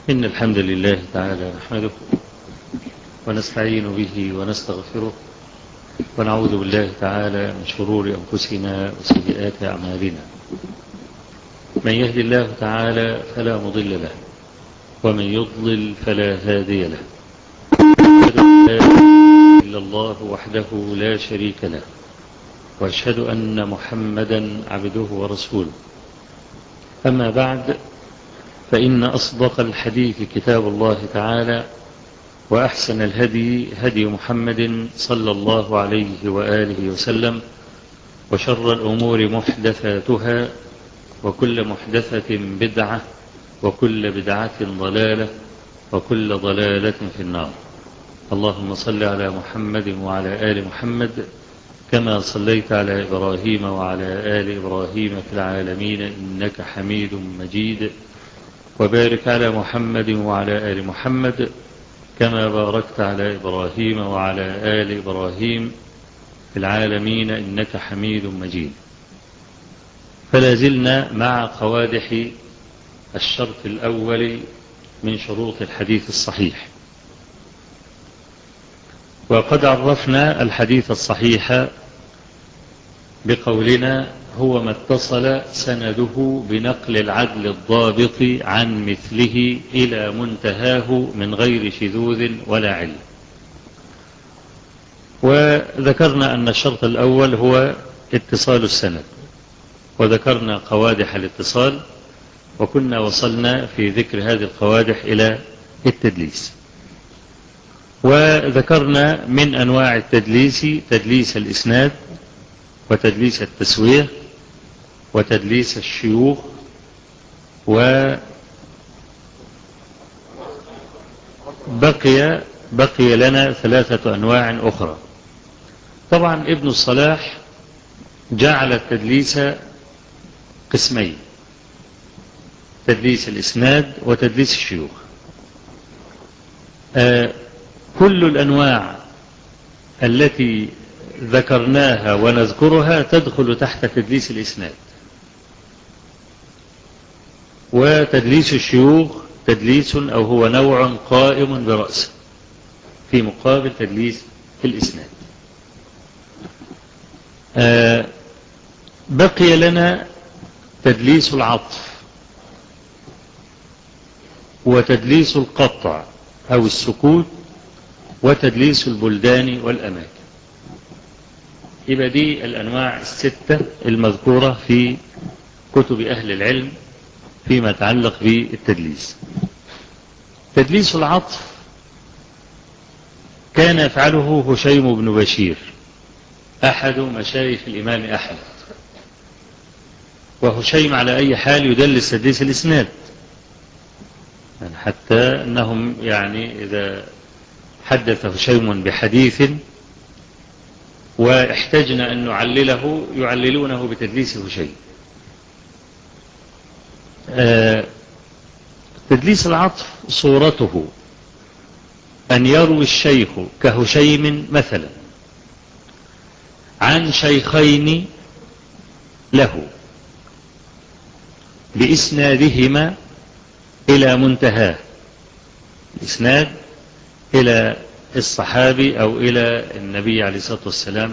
إن الحمد لله تعالى نحمده ونستعين به ونستغفره ونعوذ بالله تعالى من شرور أنفسنا وسيئات أعمالنا. من يهد الله تعالى فلا مضل له ومن يضلل فلا هادي له. أشهد أن لا إله إلا الله وحده لا شريك له وأشهد أن محمدا عبده ورسوله. أما بعد، فإن أصدق الحديث كتاب الله تعالى، وأحسن الهدي هدي محمد صلى الله عليه وآله وسلم، وشر الأمور محدثاتها، وكل محدثة بدعة، وكل بدعة ضلالة، وكل ضلالة في النار. اللهم صل على محمد وعلى آل محمد كما صليت على إبراهيم وعلى آل إبراهيم في العالمين إنك حميد مجيد، وبارك على محمد وعلى آل محمد كما باركت على إبراهيم وعلى آل إبراهيم في العالمين إنك حميد مجيد. فلا زلنا مع قوادح الشرط الأول من شروط الحديث الصحيح، وقد عرفنا الحديث الصحيح بقولنا هو ما اتصل سنده بنقل العدل الضابط عن مثله إلى منتهاه من غير شذوذ ولا علة. وذكرنا أن الشرط الأول هو اتصال السند، وذكرنا قوادح الاتصال، وكنا وصلنا في ذكر هذه القوادح إلى التدليس. وذكرنا من أنواع التدليس تدليس الإسناد، وتدليس التسوية، وتدليس الشيوخ، بقي لنا 3 أنواع أخرى. طبعا ابن الصلاح جعل التدليس قسمين: تدليس الإسناد وتدليس الشيوخ. كل الأنواع التي ذكرناها ونذكرها تدخل تحت تدليس الإسناد. وتدليس الشيوخ تدليس أو هو نوع قائم برأسه في مقابل تدليس الإسناد. بقي لنا تدليس العطف، وتدليس القطع أو السكوت، وتدليس البلدان والأماكن. يبقى دي الأنواع 6 المذكورة في كتب أهل العلم فيما يتعلق بالتدليس. تدليس العطف كان يفعله هشيم بن بشير أحد مشايخ الإمام أحمد. وهشيم على أي حال يدلس تدليس الإسناد، يعني حتى أنهم إذا حدث هشيم بحديث واحتجنا أن نعلله يعللونه بتدليس هشيم. تدليس العطف صورته أن يروي الشيخ كهشيم مثلا عن شيخين له بإسنادهما إلى منتهاه، الإسناد إلى الصحابي أو إلى النبي عليه الصلاة والسلام،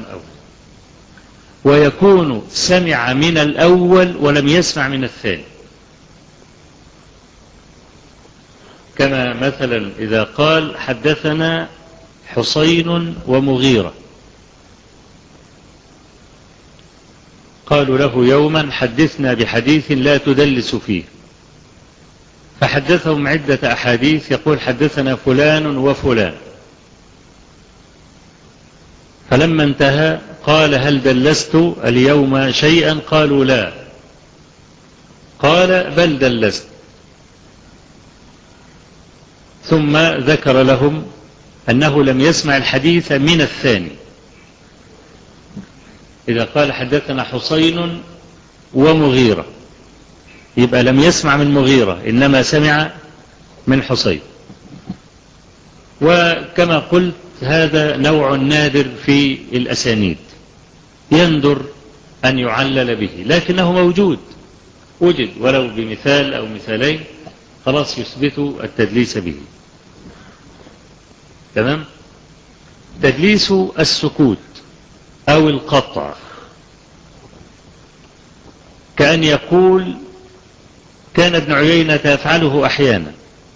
ويكون سمع من الأول ولم يسمع من الثاني. كما مثلا إذا قال حدثنا حسين ومغيرة، قالوا له يوما حدثنا بحديث لا تدلس فيه، فحدثهم عدة أحاديث يقول حدثنا فلان وفلان، فلما انتهى قال هل دلست اليوم شيئا؟ قالوا لا، قال بل دلست، ثم ذكر لهم أنه لم يسمع الحديث من الثاني. إذا قال حدثنا حسين ومغيرة يبقى لم يسمع من مغيرة إنما سمع من حسين. وكما قلت هذا نوع نادر في الأسانيد، يندر أن يعلل به، لكنه موجود، وجد ولو بمثال أو مثالين خلاص يثبت التدليس به. تمام. تدليس السكوت أو القطع كأن يقول كان ابن عيينة يفعله أحيانا،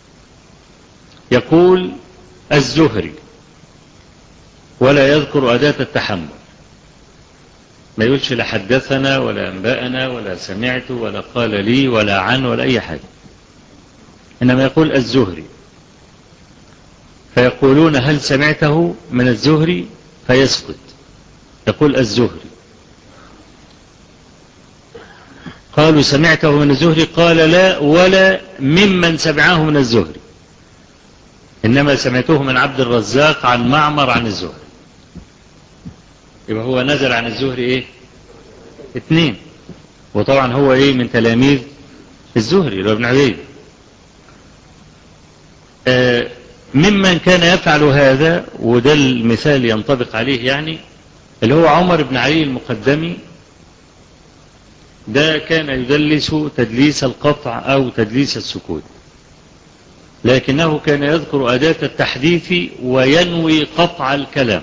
يقول الزهري ولا يذكر أداة التحمل، ما يقولش لا حدثنا ولا أنبأنا ولا سمعت ولا قال لي ولا عن ولا أي حاجة، إنما يقول الزهري، فيقولون هل سمعته من الزهري فيسكت، يقول الزهري. قالوا سمعته من الزهري قال لا ولا ممن سمعه من الزهري، إنما سمعته من عبد الرزاق عن معمر عن الزهري. يبقى هو نزل عن الزهري ايه؟ 2، وطبعا هو ايه من تلاميذ الزهري اللي هو ابن عيينة. ممن كان يفعل هذا، وده المثال ينطبق عليه يعني، اللي هو عمر بن علي المقدمي، ده كان يدلس تدليس القطع أو تدليس السكوت، لكنه كان يذكر أداة التحديث وينوي قطع الكلام،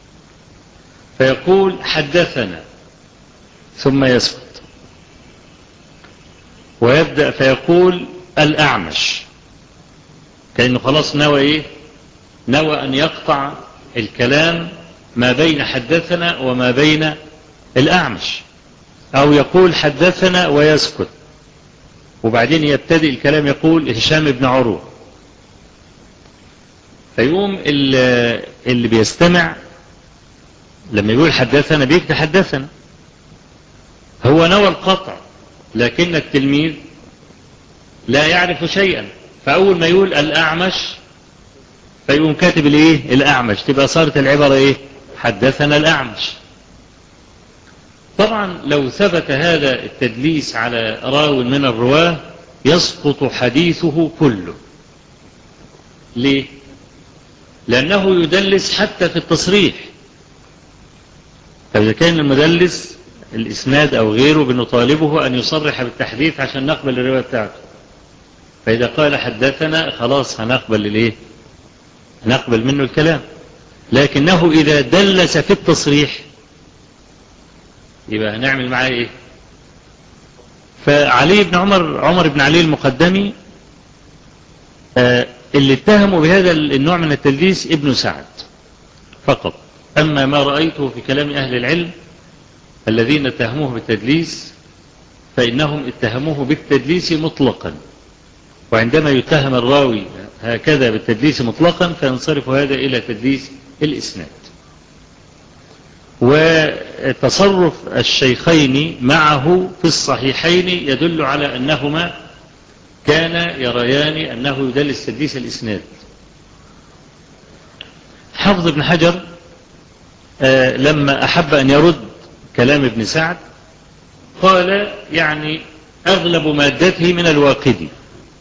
فيقول حدثنا ثم يسكت، ويبدأ فيقول الأعمش، كأنه خلاص نوى إيه؟ نوى أن يقطع الكلام ما بين حدثنا وما بين الأعمش، أو يقول حدثنا ويسكت، وبعدين يبتدئ الكلام يقول هشام بن عروة، فيقوم اللي بيستمع لما يقول حدثنا بيكتب حدثنا، هو نوى القطع، لكن التلميذ لا يعرف شيئا، فأول ما يقول الأعمش فيقوم كاتب الايه؟ الأعمش، تبقى صارت العبارة ايه؟ حدثنا الأعمش. طبعا لو ثبت هذا التدليس على راو من الرواه يسقط حديثه كله. ليه؟ لأنه يدلس حتى في التصريح، فإذا كان المدلس الإسناد أو غيره بنطالبه أن يصرح بالتحديث عشان نقبل الرواية بتاعته، فإذا قال حدثنا خلاص هنقبل الايه؟ نقبل منه الكلام، لكنه إذا دلس في التصريح يبقى هنعمل معاه ايه؟ فعلي بن عمر بن علي المقدمي اللي اتهموا بهذا النوع من التدليس ابن سعد فقط، أما ما رأيته في كلام أهل العلم الذين اتهموه بالتدليس فإنهم اتهموه بالتدليس مطلقا، وعندما يتهم الراوي هكذا بالتدليس مطلقا فينصرف هذا إلى تدليس الإسناد. وتصرف الشيخين معه في الصحيحين يدل على أنهما كان يريان أنه يدلس تدليس الإسناد. حافظ بن حجر لما أحب أن يرد كلام ابن سعد قال يعني أغلب مادته من الواقدي،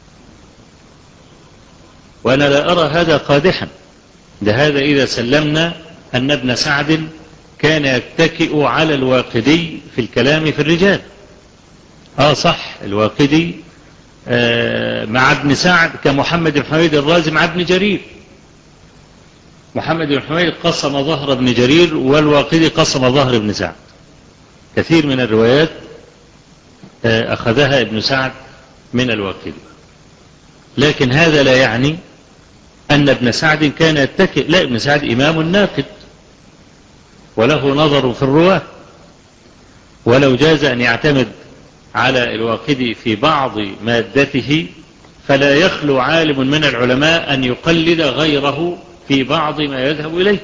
وأنا لا أرى هذا قادحا، هذا إذا سلمنا أن ابن سعد كان يتكئ على الواقدي في الكلام في الرجال. صح، الواقدي مع ابن سعد كمحمد بن حميد الرازي مع ابن جرير، محمد بن حميد قسم ظهر ابن جرير والواقدي قسم ظهر ابن سعد. كثير من الروايات أخذها ابن سعد من الواقدي، لكن هذا لا يعني أن ابن سعد كان يتكئ، لا، ابن سعد إمام ناقد وله نظر في الرواة، ولو جاز أن يعتمد على الواقدي في بعض مادته فلا يخلو عالم من العلماء أن يقلد غيره في بعض ما يذهب إليه.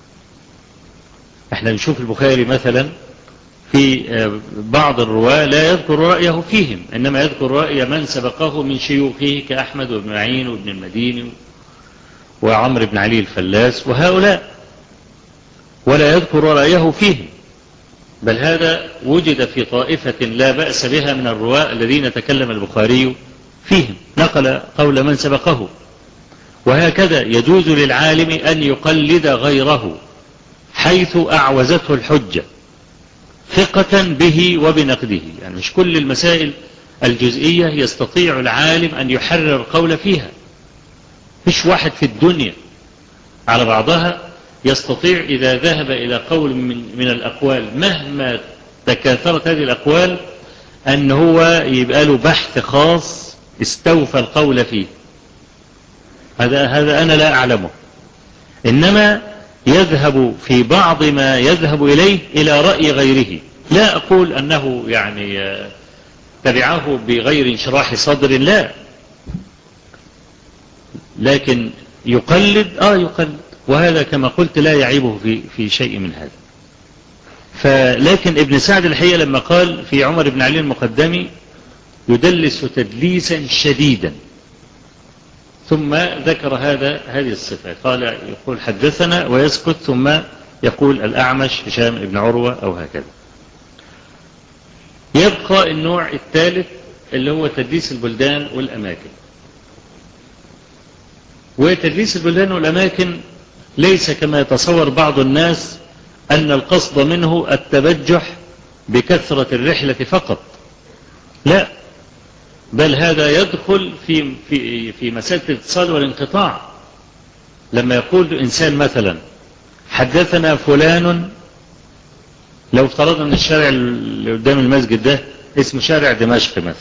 احنا نشوف البخاري مثلا في بعض الرواة لا يذكر رأيه فيهم، إنما يذكر رأي من سبقه من شيوخه كأحمد وابن معين وابن المديني وعمر بن علي الفلاس وهؤلاء، ولا يذكر رأيه فيهم، بل هذا وجد في طائفة لا بأس بها من الرواة الذين تكلم البخاري فيهم، نقل قول من سبقه. وهكذا يجوز للعالم أن يقلد غيره حيث أعوزته الحجة ثقة به وبنقده، يعني مش كل المسائل الجزئية يستطيع العالم أن يحرر القول فيها. مش واحد في الدنيا على بعضها يستطيع إذا ذهب إلى قول من الأقوال مهما تكاثرت هذه الأقوال أن هو يبقى له بحث خاص استوفى القول فيه. هذا أنا لا أعلمه. إنما يذهب في بعض ما يذهب إليه إلى رأي غيره. لا أقول أنه يعني تبعه بغير انشراح صدر، لا، لكن يقلد يقلد، وهذا كما قلت لا يعيبه في شيء من هذا. فلكن ابن سعد الحقيقة لما قال في عمر بن علي المقدمي يدلس تدليسا شديدا، ثم ذكر هذه الصفة، قال يقول حدثنا ويسكت، ثم يقول الأعمش هشام بن عروة أو هكذا. يبقى النوع الثالث اللي هو تدليس البلدان والأماكن. وتدليس البلدان والأماكن ليس كما يتصور بعض الناس أن القصد منه التبجح بكثرة الرحلة فقط، لا، بل هذا يدخل في مسألة الاتصال والانقطاع. لما يقول إنسان مثلا حدثنا فلان، لو افترضنا أن الشارع اللي قدام المسجد ده اسمه شارع دمشق مثلا،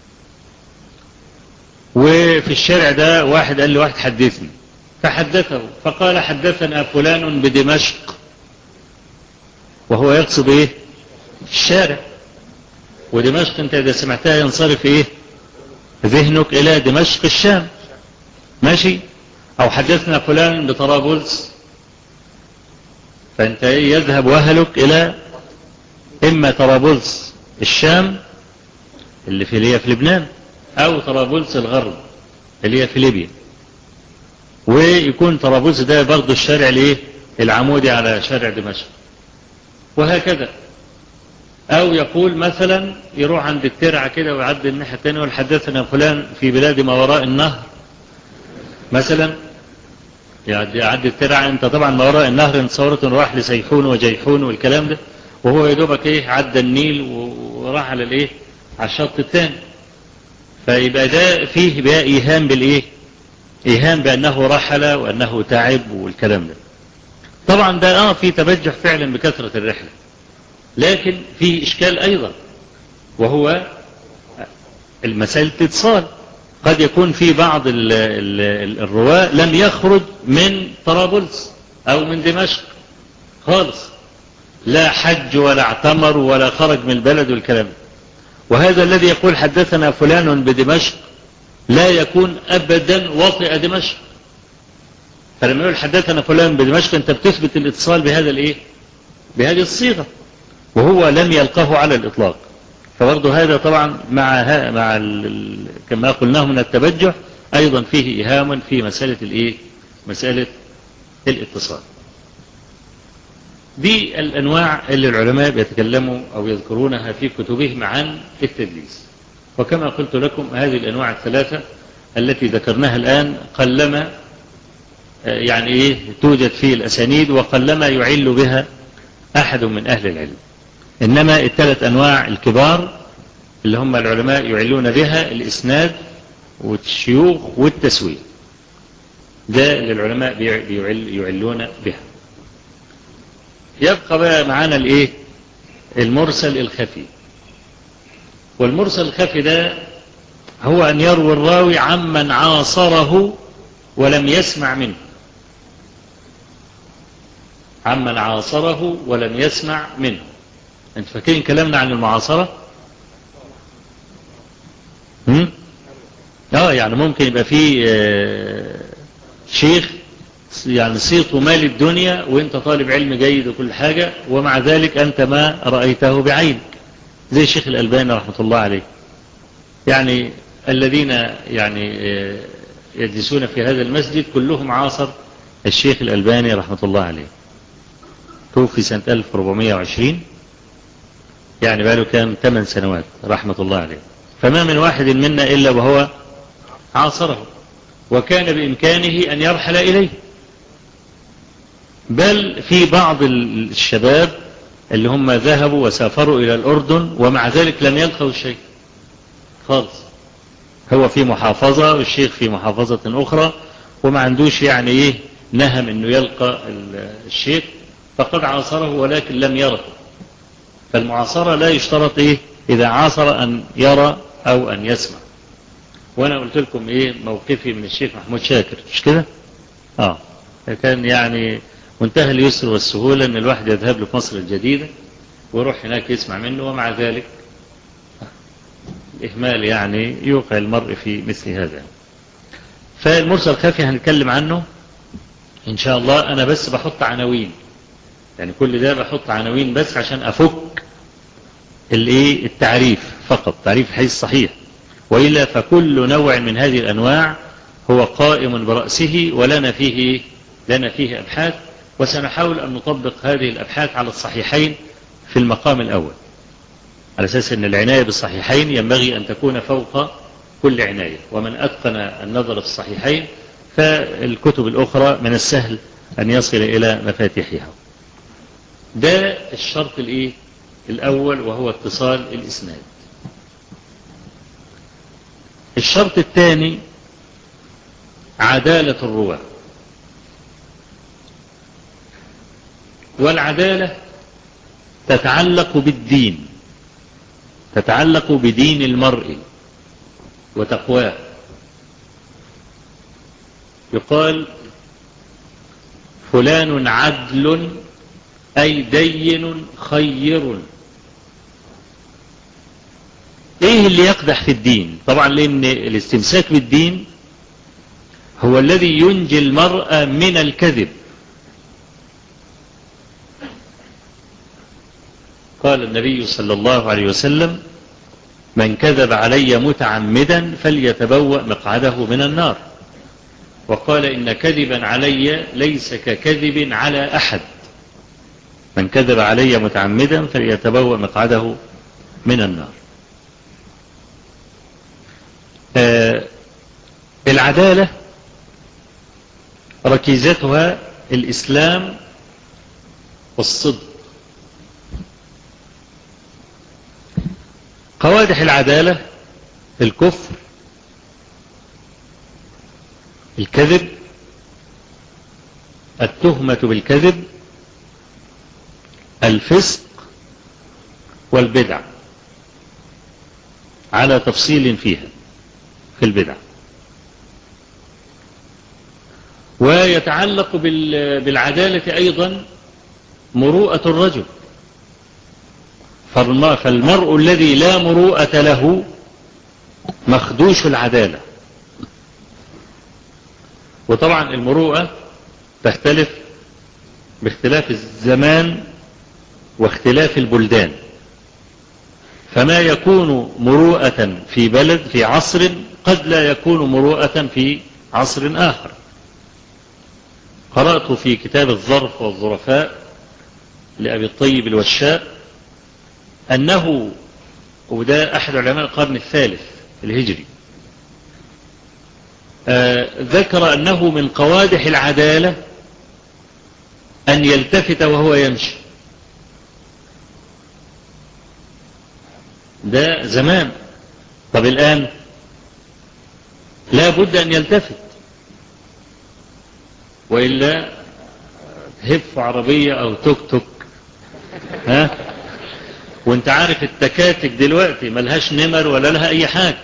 وفي الشارع ده واحد قال له واحد حدثني، فحدثه فقال حدثنا فلان بدمشق، وهو يقصد ايه؟ الشارع. ودمشق انت اذا سمعتها ينصرف ايه ذهنك الى دمشق الشام، ماشي؟ او حدثنا فلان بطرابلس، فانت يذهب وهلك الى اما طرابلس الشام اللي هي في لبنان، او طرابلس الغرب اللي هي في ليبيا، ويكون طرابلس ده برضه الشارع الايه العمودي على شارع دمشق، وهكذا. او يقول مثلا يروح عند الترعة كده ويعدي الناحية الثانية ويقول حدثنا فلان في بلاد ما وراء النهر مثلا، يعدي الترعة. انت طبعا ما وراء النهر انتصورت راح لسيحون وجيحون والكلام ده، وهو يدوبك ايه عدى النيل وراح على الايه على الشط الثاني. فيبقى ده فيه بقى ايهام بالايه ايهام بانه رحل وانه تعب والكلام ده. طبعا ده في تبجح فعلا بكثرة الرحلة، لكن في اشكال ايضا، وهو المسألة الاتصال. قد يكون في بعض الرواة لم يخرج من طرابلس او من دمشق خالص، لا حج ولا اعتمر ولا خرج من البلد والكلام ده، وهذا الذي يقول حدثنا فلان بدمشق لا يكون ابدا وطئ دمشق. فلما يقول حدثنا فلان بدمشق انت بتثبت الاتصال بهذا الايه بهذه الصيغة، وهو لم يلقه على الاطلاق. فبرضه هذا طبعا مع كما قلناه من التبجح ايضا فيه ايهام في مسألة الايه مسألة الاتصال. دي الانواع اللي العلماء بيتكلموا او يذكرونها في كتبهم عن التدليس. وكما قلت لكم هذه الانواع الثلاثة التي ذكرناها الان قلما يعني توجد في الاسانيد، وقلما يعل بها احد من اهل العلم. انما الثلاث انواع الكبار اللي هم العلماء يعلون بها الاسناد والشيوخ والتسوية، ده اللي العلماء يعلون بها. يبقى بقى معانا الايه المرسل الخفي. والمرسل الخفي ده هو ان يروي الراوي عمن عاصره ولم يسمع منه، عمن عاصره ولم يسمع منه. انت فاكرين كلامنا عن المعاصرة؟ يعني ممكن يبقى في شيخ يعني صيته مال الدنيا وانت طالب علم جيد وكل حاجة، ومع ذلك انت ما رأيته بعينك، زي الشيخ الألباني رحمة الله عليه. يعني الذين يعني يجلسون في هذا المسجد كلهم عاصر الشيخ الألباني رحمة الله عليه، توفي سنة 1420، يعني بقاله كام 8 سنوات رحمة الله عليه. فما من واحد منا إلا وهو عاصره، وكان بإمكانه أن يرحل إليه. بل في بعض الشباب اللي هم ذهبوا وسافروا إلى الأردن ومع ذلك لم يلقوا شيء، خالص. هو في محافظة والشيخ في محافظة أخرى، وما عندوش يعني إيه نهم إنه يلقى الشيخ، فقد عاصره ولكن لم يره. فالمعاصرة لا يشترط إيه إذا عاصر أن يرى أو أن يسمع. وأنا قلت لكم إيه موقفي من الشيخ محمود شاكر، مش كده؟ كان يعني منتهى اليسر والسهولة أن الواحد يذهب له في مصر الجديدة ويروح هناك يسمع منه، ومع ذلك الإهمال يعني يوقع المرء في مثل هذا. فالمرسل الخفي هنتكلم عنه إن شاء الله. أنا بس بحط عناوين، يعني كل ده بحط عناوين بس عشان أفك التعريف فقط، تعريف الحديث الصحيح، وإلا فكل نوع من هذه الأنواع هو قائم برأسه، ولنا فيه أبحاث، وسنحاول أن نطبق هذه الأبحاث على الصحيحين في المقام الأول، على أساس أن العناية بالصحيحين ينبغي أن تكون فوق كل عناية. ومن أتقن النظر في الصحيحين فالكتب الأخرى من السهل أن يصل إلى مفاتيحها. ده الشرط الأول، وهو اتصال الإسناد. الشرط الثاني عدالة الرواة. والعدالة تتعلق بالدين، تتعلق بدين المرء وتقواه. يقال فلان عدل أي دين خير. ايه اللي يقدح في الدين؟ طبعا لأن الاستمساك بالدين هو الذي ينجي المرء من الكذب. قال النبي صلى الله عليه وسلم: من كذب علي متعمدا فليتبوأ مقعده من النار. وقال: إن كذبا علي ليس ككذب على أحد. من كذب علي متعمدا فليتبوأ مقعده من النار. العدالة ركيزتها الإسلام والصدق. قوادح العدالة: الكفر، الكذب، التهمة بالكذب، الفسق، والبدع، على تفصيل فيها في البدع. ويتعلق بالعدالة أيضا مروءة الرجل. فالمرء الذي لا مروءة له مخدوش العدالة. وطبعا المروءة تختلف باختلاف الزمان واختلاف البلدان، فما يكون مروءة في بلد في عصر قد لا يكون مروءة في عصر آخر. قرأت في كتاب الظرف والظرفاء لأبي الطيب الوشاء أنه، وده أحد علماء القرن الثالث الهجري، ذكر أنه من قوادح العدالة أن يلتفت وهو يمشي. ده زمان. طب الآن لا بد أن يلتفت، وإلا هف عربية أو توك توك، وانت عارف التكاتك دلوقتي ملهاش نمر ولا لها أي حاجة،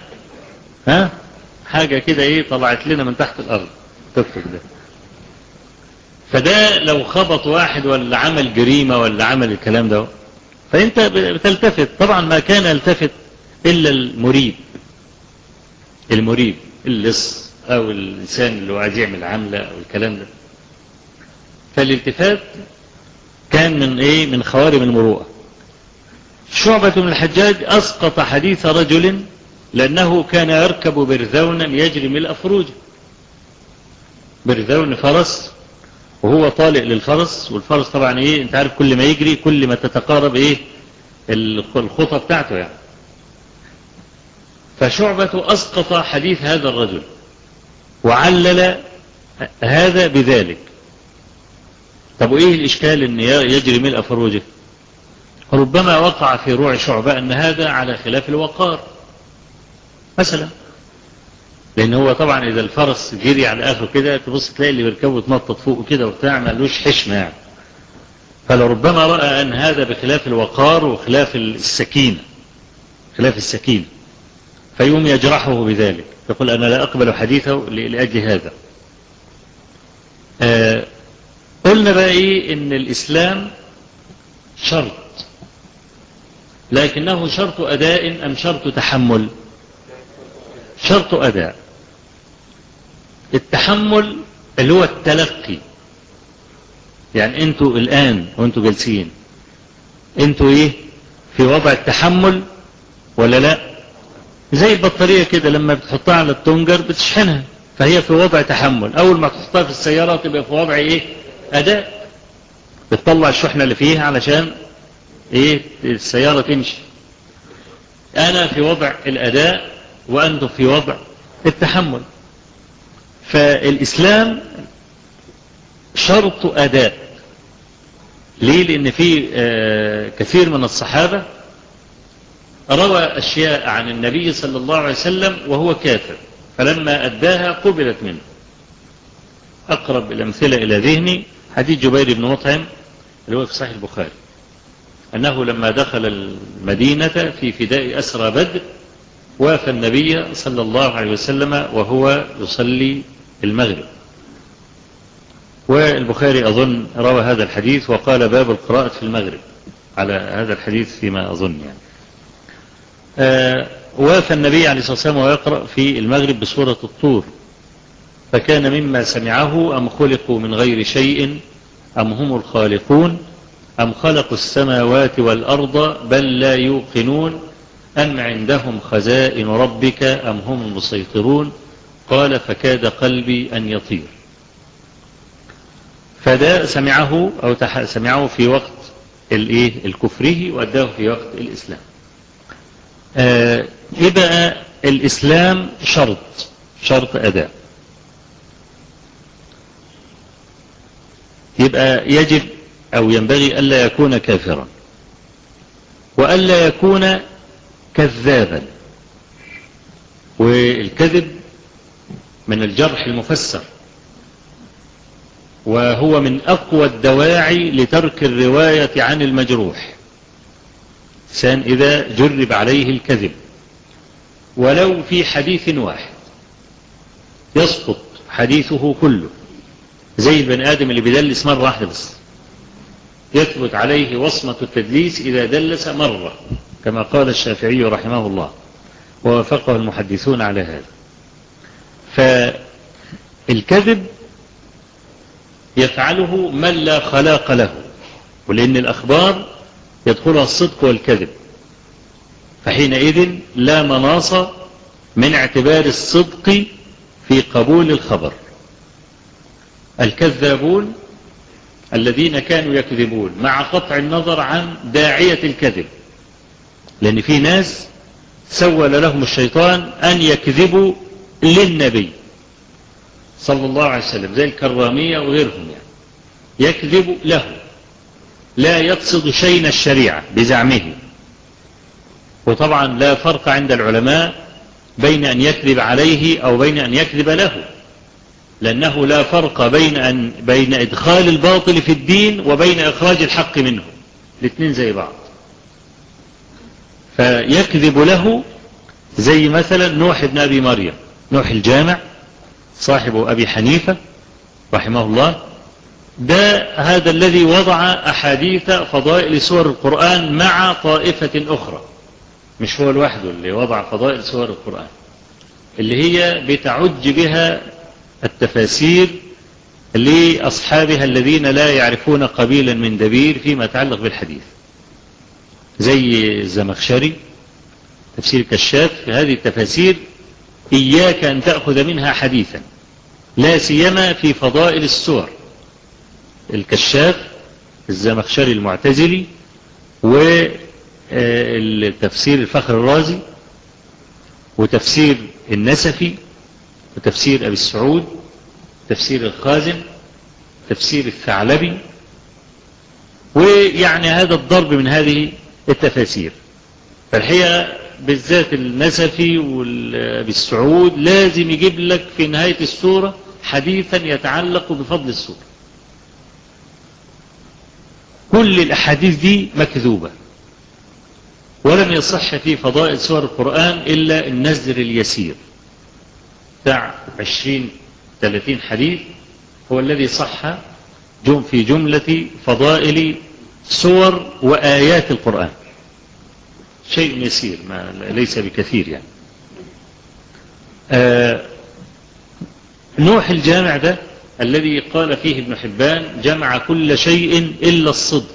حاجة كده طلعت لنا من تحت الأرض توك توك ده. فده لو خبط واحد ولا عمل جريمة ولا عمل الكلام ده، فانت بتلتفت. طبعا ما كان يلتفت إلا المريب اللص أو الإنسان اللي عايز يعمل عملة أو الكلام ده. فالالتفات كان من خوارم المروءة. شعبة بن الحجاج أسقط حديث رجل لأنه كان يركب برذونا يجري ملء فروجه. برذون فرس، وهو طالع للفرس، والفرس طبعا انت عارف كل ما يجري كل ما تتقارب الخطة بتاعته يعني. فشعبة أسقط حديث هذا الرجل وعلل هذا بذلك. طب وإيه الإشكال أن يجري ملء فروجه؟ ربما وقع في روع شعبة أن هذا على خلاف الوقار، مثلا. لأن هو طبعا إذا الفرس جري على آخره كده تبص تلاقي اللي بيركبه تنطط فوق كده وبتاع ما قالوش حشمة يعني. فلربما رأى أن هذا بخلاف الوقار وخلاف السكينة، خلاف السكينة، فيقوم يجرحه بذلك، يقول أنا لا أقبل حديثه لأجل هذا. قلنا بقى إيه؟ إن الإسلام شرط، لكنه شرط أداء أم شرط تحمل؟ شرط أداء. التحمل اللي هو التلقي، يعني انتوا الآن وانتوا جالسين انتوا ايه في وضع التحمل ولا لا؟ زي البطارية كده لما بتحطها على التونجر بتشحنها، فهي في وضع تحمل. اول ما تحطها في السيارة تبقى في وضع ايه؟ اداء، بتطلع الشحنة اللي فيها علشان ايه؟ السيارة تمشي. انا في وضع الاداء وانتم في وضع التحمل. فالاسلام شرط اداء. ليه؟ لان في كثير من الصحابة روى أشياء عن النبي صلى الله عليه وسلم وهو كافر، فلما أداها قبلت منه. أقرب الأمثلة إلى ذهني حديث جبير بن مطعم اللي هو في صحيح البخاري، أنه لما دخل المدينة في فداء أسرى بدر وافى النبي صلى الله عليه وسلم وهو يصلي المغرب. والبخاري أظن روى هذا الحديث وقال باب القراءة في المغرب على هذا الحديث فيما أظن يعني. وافى النبي عليه الصلاة والسلام ويقرأ في المغرب بسورة الطور، فكان مما سمعه أم خلقوا من غير شيء أم هم الخالقون أم خلقوا السماوات والأرض بل لا يوقنون أم عندهم خزائن ربك أم هم المسيطرون قال فكاد قلبي أن يطير. فده سمعه أو سمعه في وقت الكفره وأداه في وقت الإسلام. يبقى الإسلام شرط أداء. يبقى يجب أو ينبغي ألا يكون كافرا وألا يكون كذابا. والكذب من الجرح المفسر، وهو من أقوى الدواعي لترك الرواية عن المجروح. إنسان إذا جرب عليه الكذب ولو في حديث واحد يسقط حديثه كله، زي البني آدم اللي بيدلس مرة واحدة بس يثبت عليه وصمة التدليس إذا دلس مرة، كما قال الشافعي رحمه الله ووافقه المحدثون على هذا. فالكذب يفعله من لا خلاق له، ولأن الأخبار يدخلها الصدق والكذب، فحينئذ لا مناص من اعتبار الصدق في قبول الخبر. الكذابون الذين كانوا يكذبون مع قطع النظر عن داعية الكذب، لأن في ناس سول لهم الشيطان أن يكذبوا للنبي صلى الله عليه وسلم زي الكرامية وغيرهم، يعني يكذب له لا يقصد شيء الشريعة بزعمه. وطبعا لا فرق عند العلماء بين أن يكذب عليه أو بين أن يكذب له، لأنه لا فرق بين إدخال الباطل في الدين وبين إخراج الحق منه، الاثنين زي بعض. فيكذب له زي مثلا نوح بن أبي مريم، نوح الجامع صاحب أبي حنيفة رحمه الله، ده هذا الذي وضع أحاديث فضائل سور القرآن مع طائفة أخرى، مش هو لوحده اللي وضع فضائل سور القرآن اللي هي بتعج بها التفاسير لأصحابها الذين لا يعرفون قبيلا من دبير فيما يتعلق بالحديث، زي الزمخشري تفسير كشاف. في هذه التفاسير إياك أن تأخذ منها حديثا، لا سيما في فضائل السور. الكشاف الزمخشري المعتزلي، والتفسير الفخر الرازي، وتفسير النسفي، وتفسير أبي السعود، تفسير الخازن، تفسير الثعلبي، ويعني هذا الضرب من هذه التفاسير. فالحقيقة بالذات النسفي بالسعود لازم يجيب لك في نهاية السورة حديثا يتعلق بفضل السورة. كل الأحاديث دي مكذوبة، ولم يصح في فضائل سور القرآن إلا النزر اليسير بتاع 20-30 حديث هو الذي صح في جملة فضائل سور وآيات القرآن، شيء يسير ليس بكثير يعني. نوح الجامع ده الذي قال فيه ابن حبان جمع كل شيء إلا الصدق،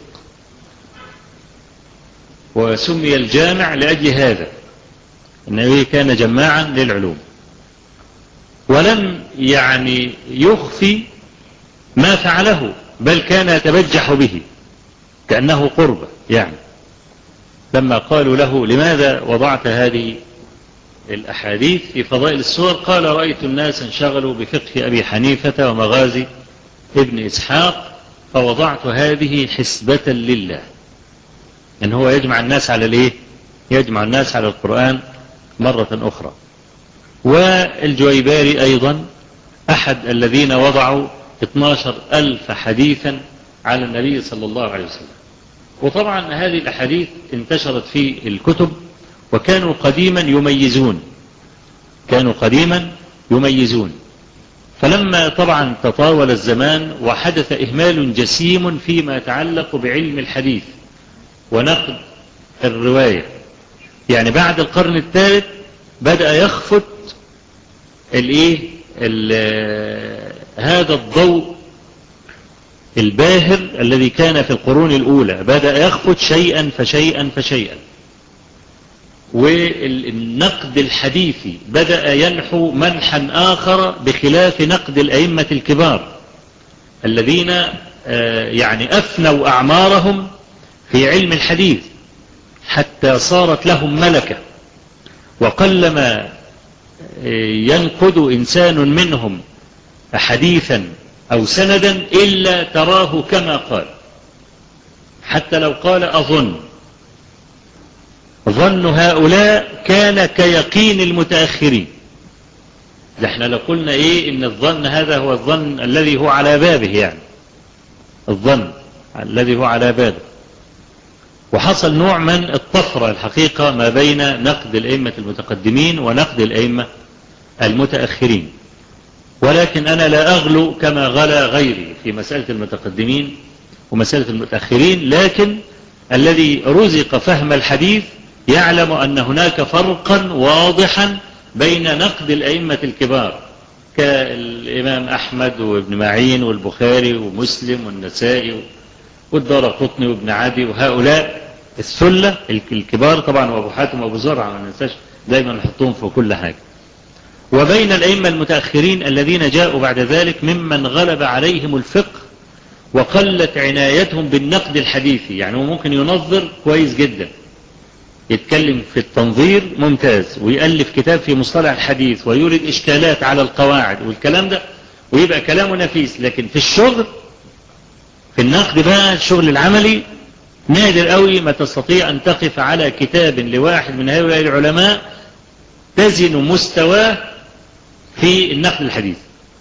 وسمي الجامع لأجل هذا إنه كان جماعا للعلوم، ولم يعني يخفي ما فعله، بل كان يتبجح به كأنه قربة يعني. لما قالوا له لماذا وضعت هذه الأحاديث في فضائل السور، قال رأيت الناس انشغلوا بفقه أبي حنيفة ومغازي ابن إسحاق فوضعت هذه حسبة لله، إن هو يجمع الناس على الإيه؟ يجمع الناس على القرآن مرة أخرى. والجويباري أيضا أحد الذين وضعوا 12,000 حديثا على النبي صلى الله عليه وسلم. وطبعا هذه الأحاديث انتشرت في الكتب، وكانوا قديما يميزون، فلما طبعا تطاول الزمان وحدث إهمال جسيم فيما يتعلق بعلم الحديث ونقد الرواية، يعني بعد القرن الثالث بدأ يخفت هذا الضوء الباهر الذي كان في القرون الأولى، بدأ يخفت شيئا فشيئا، والنقد الحديثي بدأ ينحو منحا آخر بخلاف نقد الأئمة الكبار الذين يعني أفنوا أعمارهم في علم الحديث حتى صارت لهم ملكة، وقلما ينقد إنسان منهم حديثا أو سندا إلا تراه كما قال، حتى لو قال أظن، ظن هؤلاء كان كيقين المتأخرين. احنا لو قلنا إن الظن هذا هو الظن الذي هو على بابه، يعني الظن الذي هو على بابه. وحصل نوع من الطفرة الحقيقة ما بين نقد الأئمة المتقدمين ونقد الأئمة المتأخرين، ولكن أنا لا أغلو كما غلا غيري في مسألة المتقدمين ومسألة المتأخرين، لكن الذي رزق فهم الحديث يعلم أن هناك فرقا واضحا بين نقد الأئمة الكبار كالإمام أحمد وابن معين والبخاري ومسلم والنسائي والدارقطني وابن عدي وهؤلاء السلة الكبار طبعا، وأبو حاتم وأبو زرع ما ننساش دايما نحطهم في كل حاجة، وبين الأئمة المتأخرين الذين جاءوا بعد ذلك ممن غلب عليهم الفقه وقلت عنايتهم بالنقد الحديثي. يعني هو ممكن ينظر كويس جدا، يتكلم في التنظير ممتاز، ويألف كتاب في مصطلح الحديث ويورد إشكالات على القواعد والكلام ده، ويبقى كلامه نفيس، لكن في الشغل في النقد بقى الشغل العملي نادر قوي ما تستطيع أن تقف على كتاب لواحد من هؤلاء العلماء تزن مستواه في النقد الحديث.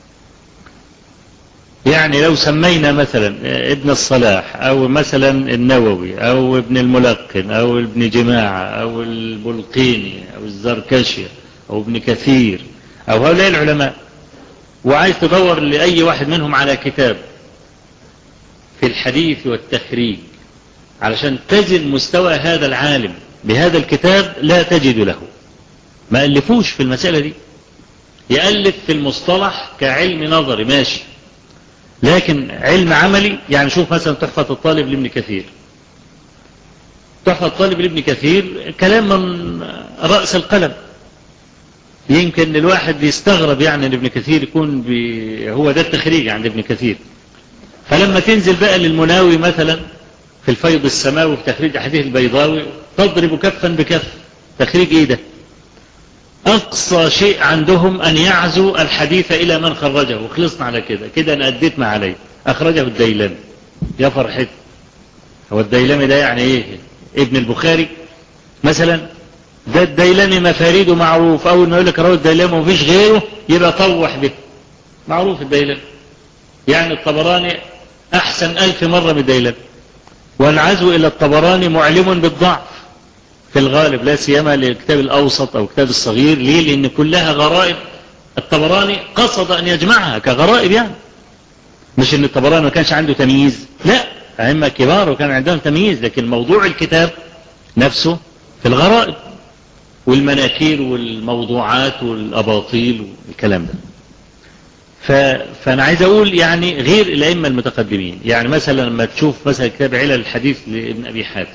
يعني لو سمينا مثلا ابن الصلاح أو مثلا النووي أو ابن الملقن أو ابن جماعة أو البلقيني أو الزركشي أو ابن كثير أو هؤلاء العلماء، وعايز تدور لأي واحد منهم على كتاب في الحديث والتخريج علشان تزن مستوى هذا العالم بهذا الكتاب، لا تجد له، ما ألفوش في المسألة دي. يألف في المصطلح كعلم نظري ماشي، لكن علم عملي يعني شوف مثلا تحفة الطالب لابن كثير، تحفة الطالب لابن كثير كلام من رأس القلم، يمكن الواحد يستغرب يعني ان ابن كثير يكون هو ده التخريج عند ابن كثير. فلما تنزل بقى للمناوي مثلا في الفيض السماوي في تخريج أحاديث البيضاوي تضرب كفا بكف، تخريج ايه ده؟ أقصى شيء عندهم أن يعزوا الحديث إلى من خرجه، وخلصنا على كده أنا أديت ما علي. أخرجه الديلمي، يا فرحتي، هو الديلمي ده يعني إيه؟ ابن البخاري مثلا؟ ده الديلمي مفاريده معروف، أول ما يقول لك رواه الديلمي ومفيش غيره يبقى طوح به، معروف الديلمي. يعني الطبراني أحسن 1000 مرة من الديلمي، والعزو إلى الطبراني معلم بالضعف في الغالب، لا سيما للكتاب الأوسط أو الكتاب الصغير. ليه؟ لأن كلها غرائب. الطبراني قصد أن يجمعها كغرائب، يعني مش أن الطبراني ما كانش عنده تمييز، لا، أئمة كبار وكان عندهم تمييز، لكن موضوع الكتاب نفسه في الغرائب والمناكير والموضوعات والأباطيل والكلام ده. فأنا عايز أقول يعني غير الأئمة المتقدمين، يعني مثلا لما تشوف مثلا كتاب علل الحديث لابن أبي حاتم،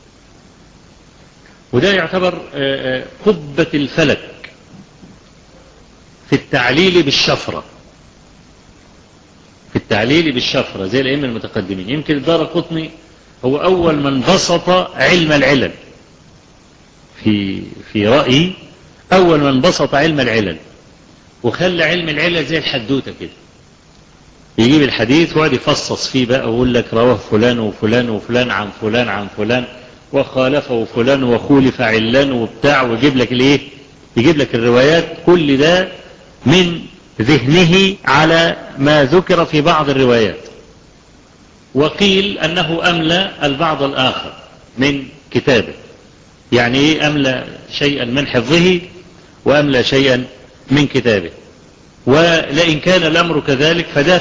وده يعتبر قبة الفلك في التعليل بالشفرة، في التعليل بالشفرة زي الأئمة المتقدمين. يمكن الدارقطني هو أول من بسط علم العلل، في رأيي أول من بسط علم العلل وخلى علم العلل زي الحدوتة كده، يجيب الحديث وقعد يفصص فيه بقى ويقول لك رواه فلان وفلان وفلان عن فلان عن فلان وخالفه فلان وخولف علان وبتاع، ويجيب لك الايه، يجيب لك الروايات، كل ده من ذهنه على ما ذكر في بعض الروايات. وقيل أنه أملى البعض الآخر من كتابه، يعني ايه أملى شيئا من حفظه وأملى شيئا من كتابه. ولئن كان الأمر كذلك فده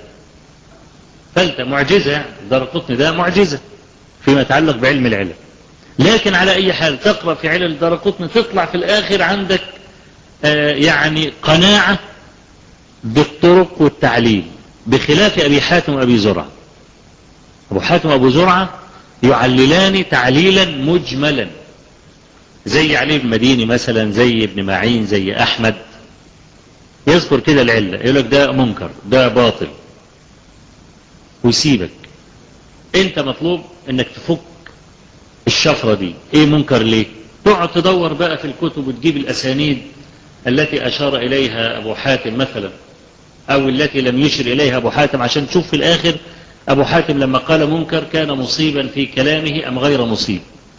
فلتة معجزة، يعني الدارقطني ده معجزة فيما يتعلق بعلم العلل. لكن على أي حال تقرأ في علل الدارقطني تطلع في الآخر عندك يعني قناعة بالطرق والتعليل، بخلاف أبي حاتم وأبي زرعة. أبو حاتم وأبو زرعة يعللان تعليلا مجملا، زي علي بن مديني مثلا، زي ابن معين، زي أحمد، يذكر كده العلة يقول لك ده منكر، ده باطل، ويسيبك. انت مطلوب انك تفك الشفرة دي، ايه منكر ليه، تقعد تدور بقى في الكتب وتجيب الأسانيد التي أشار إليها أبو حاتم مثلا أو التي لم يشر إليها أبو حاتم، عشان تشوف في الآخر أبو حاتم لما قال منكر كان مصيبا في كلامه أم غير مصيب.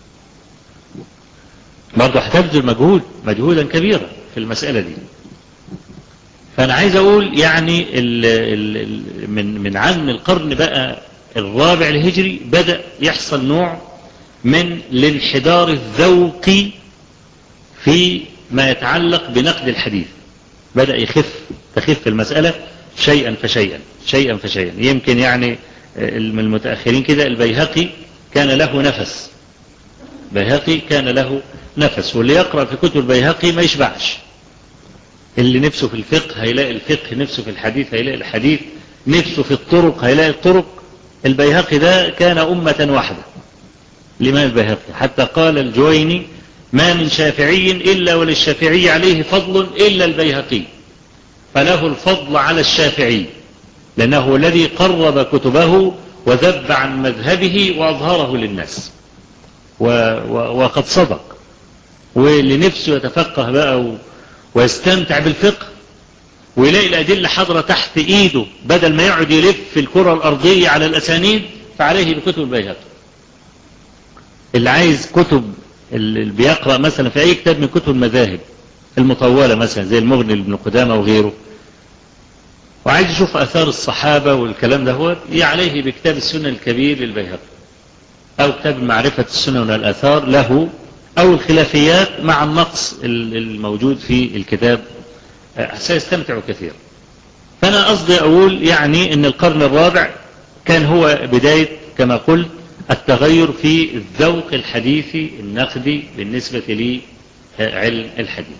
برضه هتبذل مجهودا كبيرا في المسألة دي. فأنا عايز أقول يعني من عام القرن بقى الرابع الهجري بدأ يحصل نوع من الانحدار الذوقي في ما يتعلق بنقد الحديث، بدأ تخف المسألة شيئا فشيئا شيئا فشيئا. يمكن يعني من المتأخرين كده البيهقي كان له نفس، بيهقي كان له نفس، واللي يقرأ في كتب البيهقي ما يشبعش. اللي نفسه في الفقه هيلاقي الفقه، نفسه في الحديث هيلاقي الحديث، نفسه في الطرق هيلاقي الطرق. البيهقي ده كان أمة واحدة، الإمام البيهقي، حتى قال الجويني ما من شافعي إلا وللشافعي عليه فضل إلا البيهقي، فله الفضل على الشافعي لأنه الذي قرب كتبه وذب عن مذهبه وأظهره للناس، وقد صدق. واللي نفسه يتفقه بقى ويستمتع بالفقه ويلاقي الأدلة حاضرة تحت إيده بدل ما يقعد يلف في الكرة الأرضية على الأسانيد، فعليه بكتب البيهقي. اللي عايز كتب، اللي بيقرأ مثلا في أي كتاب من كتب المذاهب المطولة مثلا زي المغني لابن قدامة وغيره، وعايز يشوف أثار الصحابة والكلام ده، هو عليه بكتاب السنة الكبير للبيهقي أو كتاب معرفة السنة والآثار له، أو الخلافيات مع النقص الموجود في الكتاب، سيستمتع كثيرا. فأنا قصدي أقول يعني أن القرن الرابع كان هو بداية كما قلت التغير في الذوق الحديثي النقدي بالنسبة لعلم الحديث.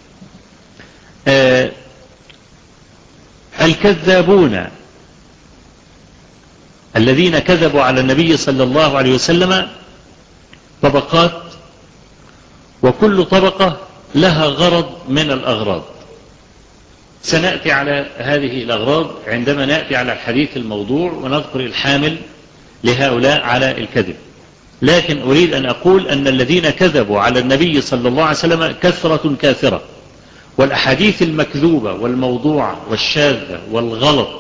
الكذابون الذين كذبوا على النبي صلى الله عليه وسلم طبقات، وكل طبقة لها غرض من الأغراض. سنأتي على هذه الأغراض عندما نأتي على الحديث الموضوع ونذكر الحامل لهؤلاء على الكذب. لكن أريد أن أقول أن الذين كذبوا على النبي صلى الله عليه وسلم كثرة كاثرة، والأحاديث المكذوبة والموضوعة والشاذة والغلط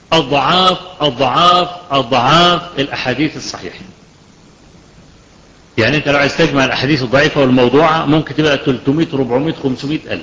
أضعاف أضعاف أضعاف الأحاديث الصحيحة. يعني انت لو عايز تجمع الاحاديث الضعيفة والموضوعة ممكن تبقى 300 400 500 ألف،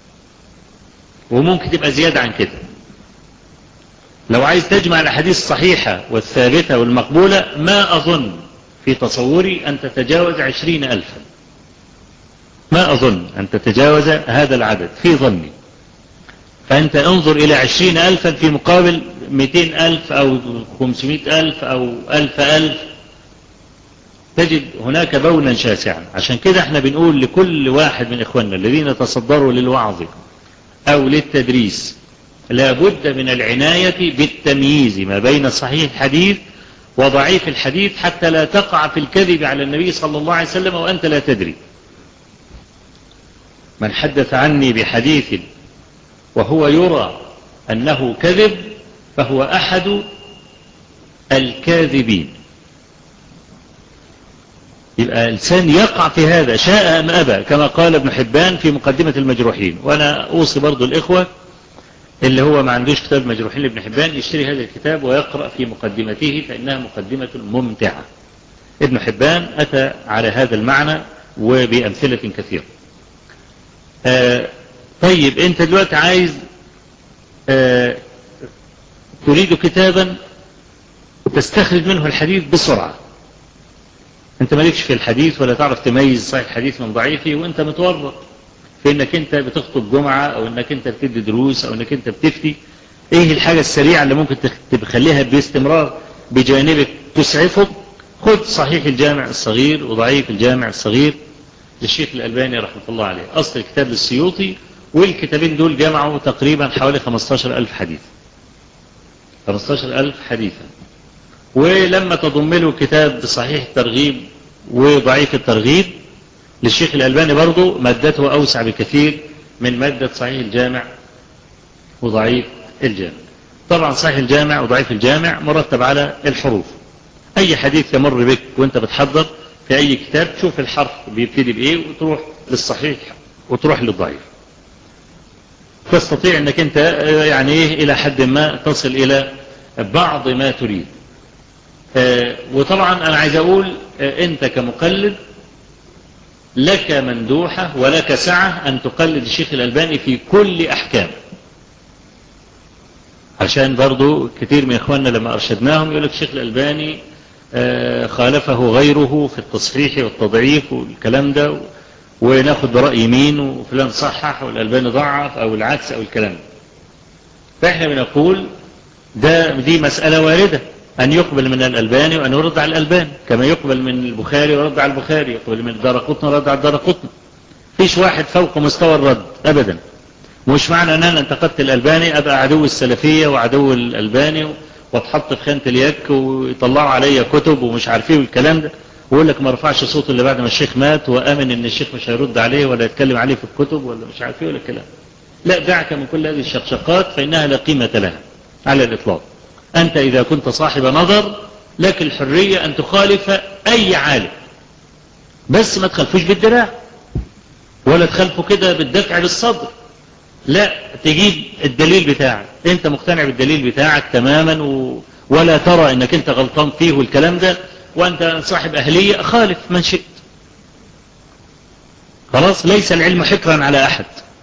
وممكن تبقى زيادة عن كده. لو عايز تجمع الاحاديث الصحيحة والثابتة والمقبولة ما أظن في تصوري أن تتجاوز 20 ألفا، ما أظن أن تتجاوز هذا العدد في ظني. فأنت انظر إلى 20 ألفا في مقابل 200 ألف أو 500 ألف أو 1000 تجد هناك بونا شاسعا. عشان كده احنا بنقول لكل واحد من إخواننا الذين تصدروا للوعظ أو للتدريس لابد من العناية بالتمييز ما بين صحيح الحديث وضعيف الحديث، حتى لا تقع في الكذب على النبي صلى الله عليه وسلم وأنت لا تدري. من حدث عني بحديث وهو يرى أنه كذب فهو أحد الكاذبين. يبقى الإنسان يقع في هذا شاء أم أبى، كما قال ابن حبان في مقدمة المجروحين. وأنا أوصي برضو الإخوة اللي هو ما عندوش كتاب المجروحين لابن حبان يشتري هذا الكتاب ويقرأ في مقدمته، فإنها مقدمة ممتعة. ابن حبان أتى على هذا المعنى وبأمثلة كثيرة. طيب أنت دلوقتي عايز تريد كتابا تستخرج منه الحديث بسرعة، أنت مالكش في الحديث ولا تعرف تميز صحيح الحديث من ضعيفه، وأنت متورط في أنك أنت بتخطب جمعة أو أنك أنت بتدي دروس أو أنك أنت بتفتي. إيه الحاجة السريعة اللي ممكن تخليها باستمرار بجانبك تسعفك؟ خذ صحيح الجامع الصغير وضعيف الجامع الصغير للشيخ الألباني رحمة الله عليه، أصل الكتاب للسيوطي، والكتابين دول جمعوا تقريبا حوالي 15,000 حديث، 15,000 حديثا. ولما تضم له كتاب بصحيح الترغيب وضعيف الترغيب للشيخ الألباني برضو مادته أوسع بكثير من مادة صحيح الجامع وضعيف الجامع. طبعا صحيح الجامع وضعيف الجامع مرتب على الحروف، أي حديث يمر بك وانت بتحضر في أي كتاب تشوف الحرف بيبتدي بإيه وتروح للصحيح وتروح للضعيف، تستطيع أنك أنت يعني إيه إلى حد ما تصل إلى بعض ما تريد. وطبعا أنا عايز أقول أنت كمقلد لك مندوحة ولك سعة أن تقلد الشيخ الألباني في كل أحكام، عشان برضو كثير من إخواننا لما أرشدناهم يقول لك الشيخ الألباني خالفه غيره في التصحيح والتضعيف والكلام ده، وناخد برأي مين وفلان صحح والألباني ضعف أو العكس أو الكلام ده. فإحنا بنقول دي مسألة واردة، أن يقبل من الألباني وأن يرد على الألباني، كما يقبل من البخاري ويرد على البخاري، يقبل من الدارقطني ويرد على الدارقطني. فيش واحد فوق مستوى الرد أبدا. مش معنى أن أنا انتقدت الألباني أبقى عدو السلفية وعدو الألباني واتحط في خانة اليك ويطلعوا علي كتب ومش عارفين الكلام ده، ويقول لك ما رفعش صوته اللي بعد ما الشيخ مات وآمن أن الشيخ مش هيرد عليه ولا يتكلم عليه في الكتب ولا مش عارفين ولا الكلام. لا، دعك من كل هذه الشقشقات فإنها لا قيمة لها على الإطلاق. أنت إذا كنت صاحب نظر لك الحرية أن تخالف أي عالم، بس ما تخلفوش بالدراع ولا تخلفه كده بالدفع بالصدر، لا، تجيب الدليل بتاعك، أنت مقتنع بالدليل بتاعك تماما ولا ترى أنك أنت غلطان فيه والكلام ده، وأنت صاحب أهلية خالف من شئت. خلاص، ليس العلم حكرا على أحد،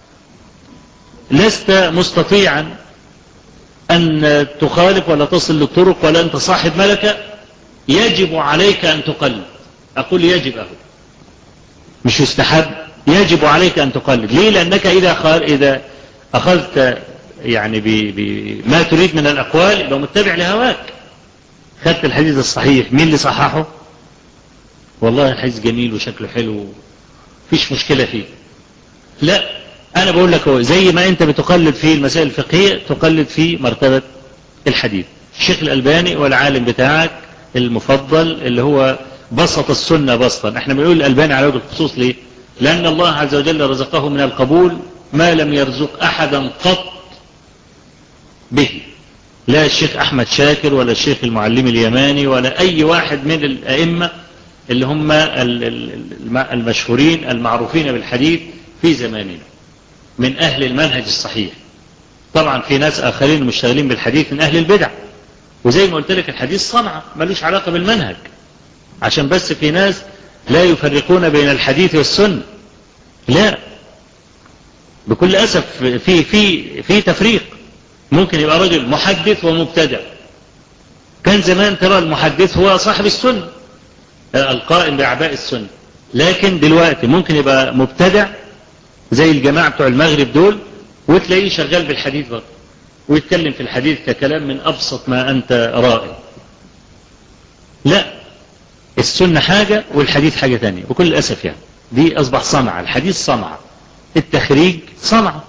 لست مستطيعا أن تخالف ولا تصل للطرق ولا أنت صاحب ملكة، يجب عليك أن تقلد. أقول يجب، مش يستحب، يجب عليك أن تقلد. ليه؟ لأنك إذا أخذت يعني بما تريد من الأقوال يبقى متبع لهواك. خدت الحديث الصحيح، مين اللي صححه؟ والله الحديث جميل وشكله حلو فيش مشكلة فيه. لا، أنا بقول لك هو زي ما أنت بتقلد في المسائل الفقهية تقلد في مرتبة الحديث. الشيخ الألباني والعالم بتاعك المفضل اللي هو بسط السنة بسطا. احنا بنقول الألباني على وجه الخصوص ليه؟ لأن الله عز وجل رزقه من القبول ما لم يرزق أحدا قط به، لا الشيخ أحمد شاكر ولا الشيخ المعلم اليماني ولا أي واحد من الأئمة اللي هم المشهورين المعروفين بالحديث في زماننا من أهل المنهج الصحيح. طبعا في ناس آخرين مشتغلين بالحديث من أهل البدع، وزي ما قلت لك الحديث صنعة ملوش علاقة بالمنهج، عشان بس في ناس لا يفرقون بين الحديث والسنة، لا، بكل أسف في تفريق. ممكن يبقى رجل محدث ومبتدع. كان زمان ترى المحدث هو صاحب السنة القائم بأعباء السنة، لكن دلوقتي ممكن يبقى مبتدع زي الجماعة بتوع المغرب دول، وتلاقيه شغال بالحديث برضه ويتكلم في الحديث ككلام من أبسط ما أنت رائع. لا، السنة حاجة والحديث حاجة تانية بكل الأسف. يعني دي أصبح صنعة، الحديث صنعة، التخريج صنعة،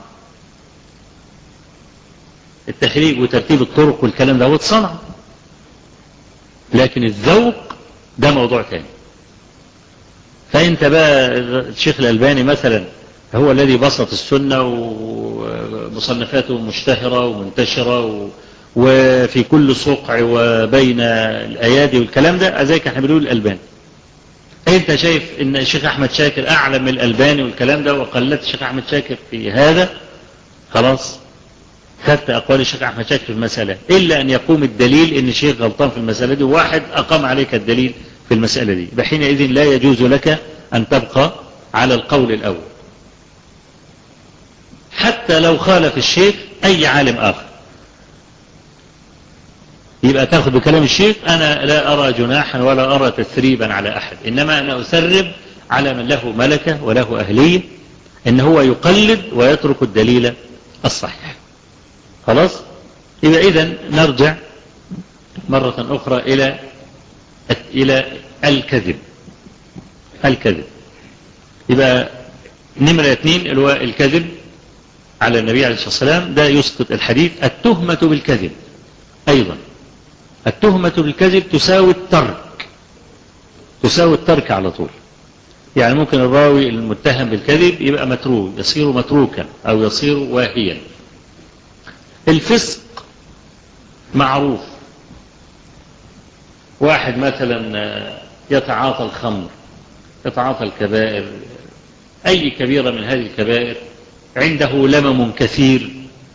التخريج وترتيب الطرق والكلام ده صنعة، لكن الذوق ده موضوع تاني. فأنت بقى الشيخ الألباني مثلا هو الذي بسط السنة ومصنفاته مشتهرة ومنتشرة وفي كل صقع وبين الأيادي والكلام ده، ذلك احنا بنقول الألباني. انت شايف ان الشيخ احمد شاكر اعلم من الألباني والكلام ده، وقلت الشيخ احمد شاكر في هذا، خلاص خدت اقوال الشيخ احمد شاكر في المسألة، الا ان يقوم الدليل ان الشيخ غلطان في المسألة دي، وواحد اقام عليك الدليل في المسألة دي، بحينئذ لا يجوز لك ان تبقى على القول الاول حتى لو خالف الشيخ اي عالم اخر. يبقى تاخذ بكلام الشيخ. انا لا ارى جناحا ولا ارى تثريبا على احد، انما انا اسرب على من له ملكة وله اهلية ان هو يقلد ويترك الدليل الصحيح. خلاص. يبقى اذن نرجع مرة اخرى الى الكذب. الكذب يبقى نمرة 2 اللي هو الكذب على النبي عليه الصلاة والسلام، ده يسقط الحديث. التهمة بالكذب ايضا، التهمة بالكذب تساوي الترك، تساوي الترك على طول. يعني ممكن الراوي المتهم بالكذب يبقى متروك، يصير متروكا او يصير واهيا. الفسق معروف، واحد مثلا يتعاطى الخمر، يتعاطى الكبائر، اي كبيرة من هذه الكبائر، عنده لمم كثير،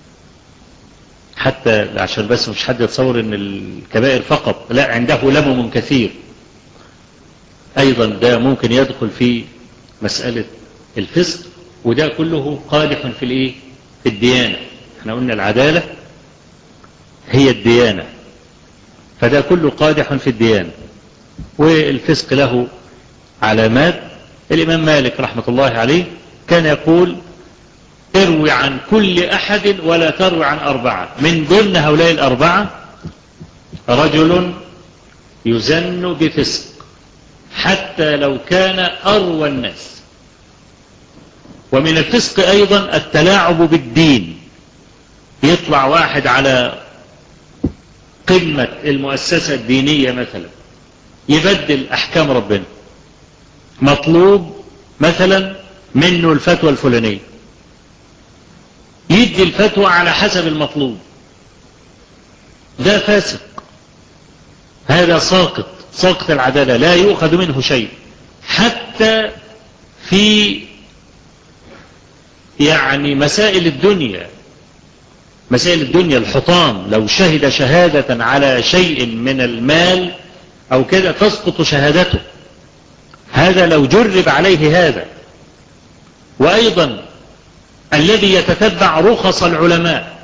حتى عشان بس مش حد يتصور ان الكبائر فقط، لا، عنده لمم كثير ايضا، ده ممكن يدخل في مسألة الفسق. وده كله قادح في الايه؟ في الديانة. احنا قلنا العدالة هي الديانة، فده كله قادح في الديانة. والفسق له علامات. الامام مالك رحمة الله عليه كان يقول: اروي عن كل احد ولا تروي عن 4. من ضمن هؤلاء 4 رجل يزن بفسق حتى لو كان اروى الناس. ومن الفسق ايضا التلاعب بالدين. يطلع واحد على قمة المؤسسة الدينية مثلا يبدل احكام ربنا، مطلوب مثلا منه الفتوى الفلانية، يدي الفتوى على حسب المطلوب. ده فاسق، هذا ساقط العدالة، لا يؤخذ منه شيء. حتى في يعني مسائل الدنيا، مسائل الدنيا الحطام، لو شهد شهادة على شيء من المال او كده تسقط شهادته، هذا لو جرب عليه هذا. وايضا الذي يتتبع رخص العلماء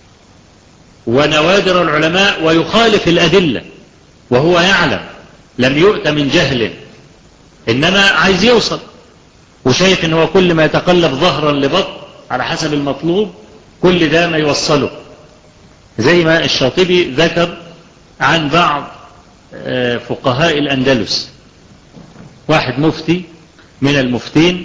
ونوادر العلماء ويخالف الأدلة وهو يعلم، لم يؤت من جهل، إنما عايز يوصل، وشايف إنه كل ما يتقلب ظهرا لبطن على حسب المطلوب كل ده ما يوصله. زي ما الشاطبي ذكر عن بعض فقهاء الأندلس، واحد مفتي من المفتين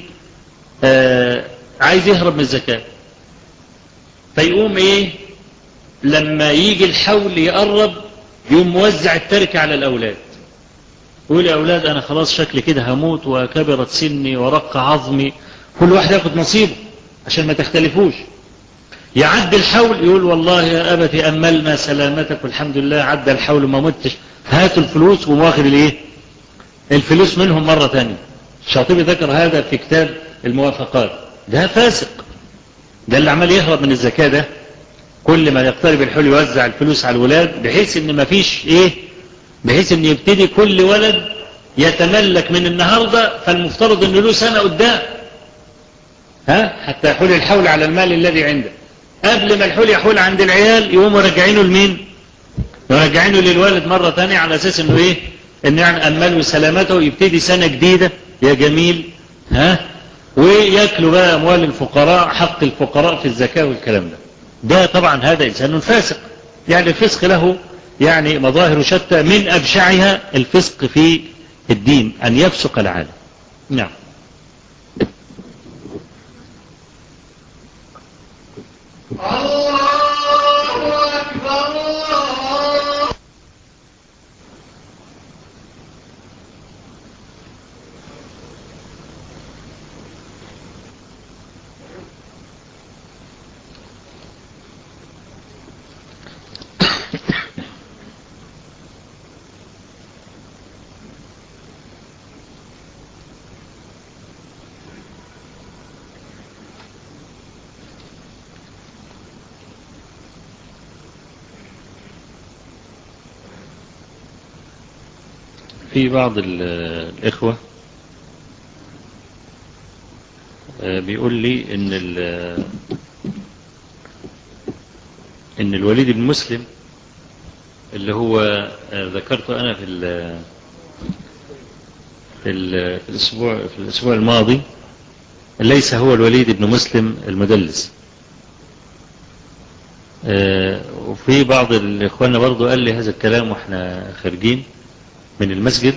عايز يهرب من الزكاة، فيقوم ايه لما يجي الحول يقرب يقوم موزع التركة على الأولاد، يقول: يا أولاد أنا خلاص شكلي كده هموت وكبرت سني ورق عظمي، كل واحد ياخد نصيبه عشان ما تختلفوش. يعد الحول يقول: والله يا أبتي أملنا سلامتك والحمد لله عدى الحول وما متش، هاتوا الفلوس، ومواخر الايه الفلوس منهم مرة تانية. الشاطبي ذكر هذا في كتاب الموافقات. ده فاسق، ده اللي عمال يهرب من الزكاة، ده كل ما يقترب الحول يوزع الفلوس على الولاد، بحيث ان ما فيش ايه، بحيث ان يبتدي كل ولد يتملك من النهاردة فالمفترض أنه له سنة قدام، حتى يحول الحول على المال الذي عنده. قبل ما الحول يحول عند العيال يقوموا رجعينه لمين؟ يرجعينه للوالد مرة ثانية على أساس أنه إيه؟ أنه يعني أماله سلامته، يبتدي سنة جديدة يا جميل، ويأكلوا بقى أموال الفقراء، حق الفقراء في الزكاة والكلام ده طبعا هذا إنسان فاسق. يعني الفسق له يعني مظاهر شتى، من أبشعها الفسق في الدين، أن يفسق العالم. نعم. الله أكبر الله. في بعض الإخوة بيقول لي إن الوليد بن مسلم اللي هو ذكرته أنا في الأسبوع الماضي ليس هو الوليد بن مسلم المدلس. وفي بعض الإخوان برضو قال لي هذا الكلام وإحنا خارجين من المسجد.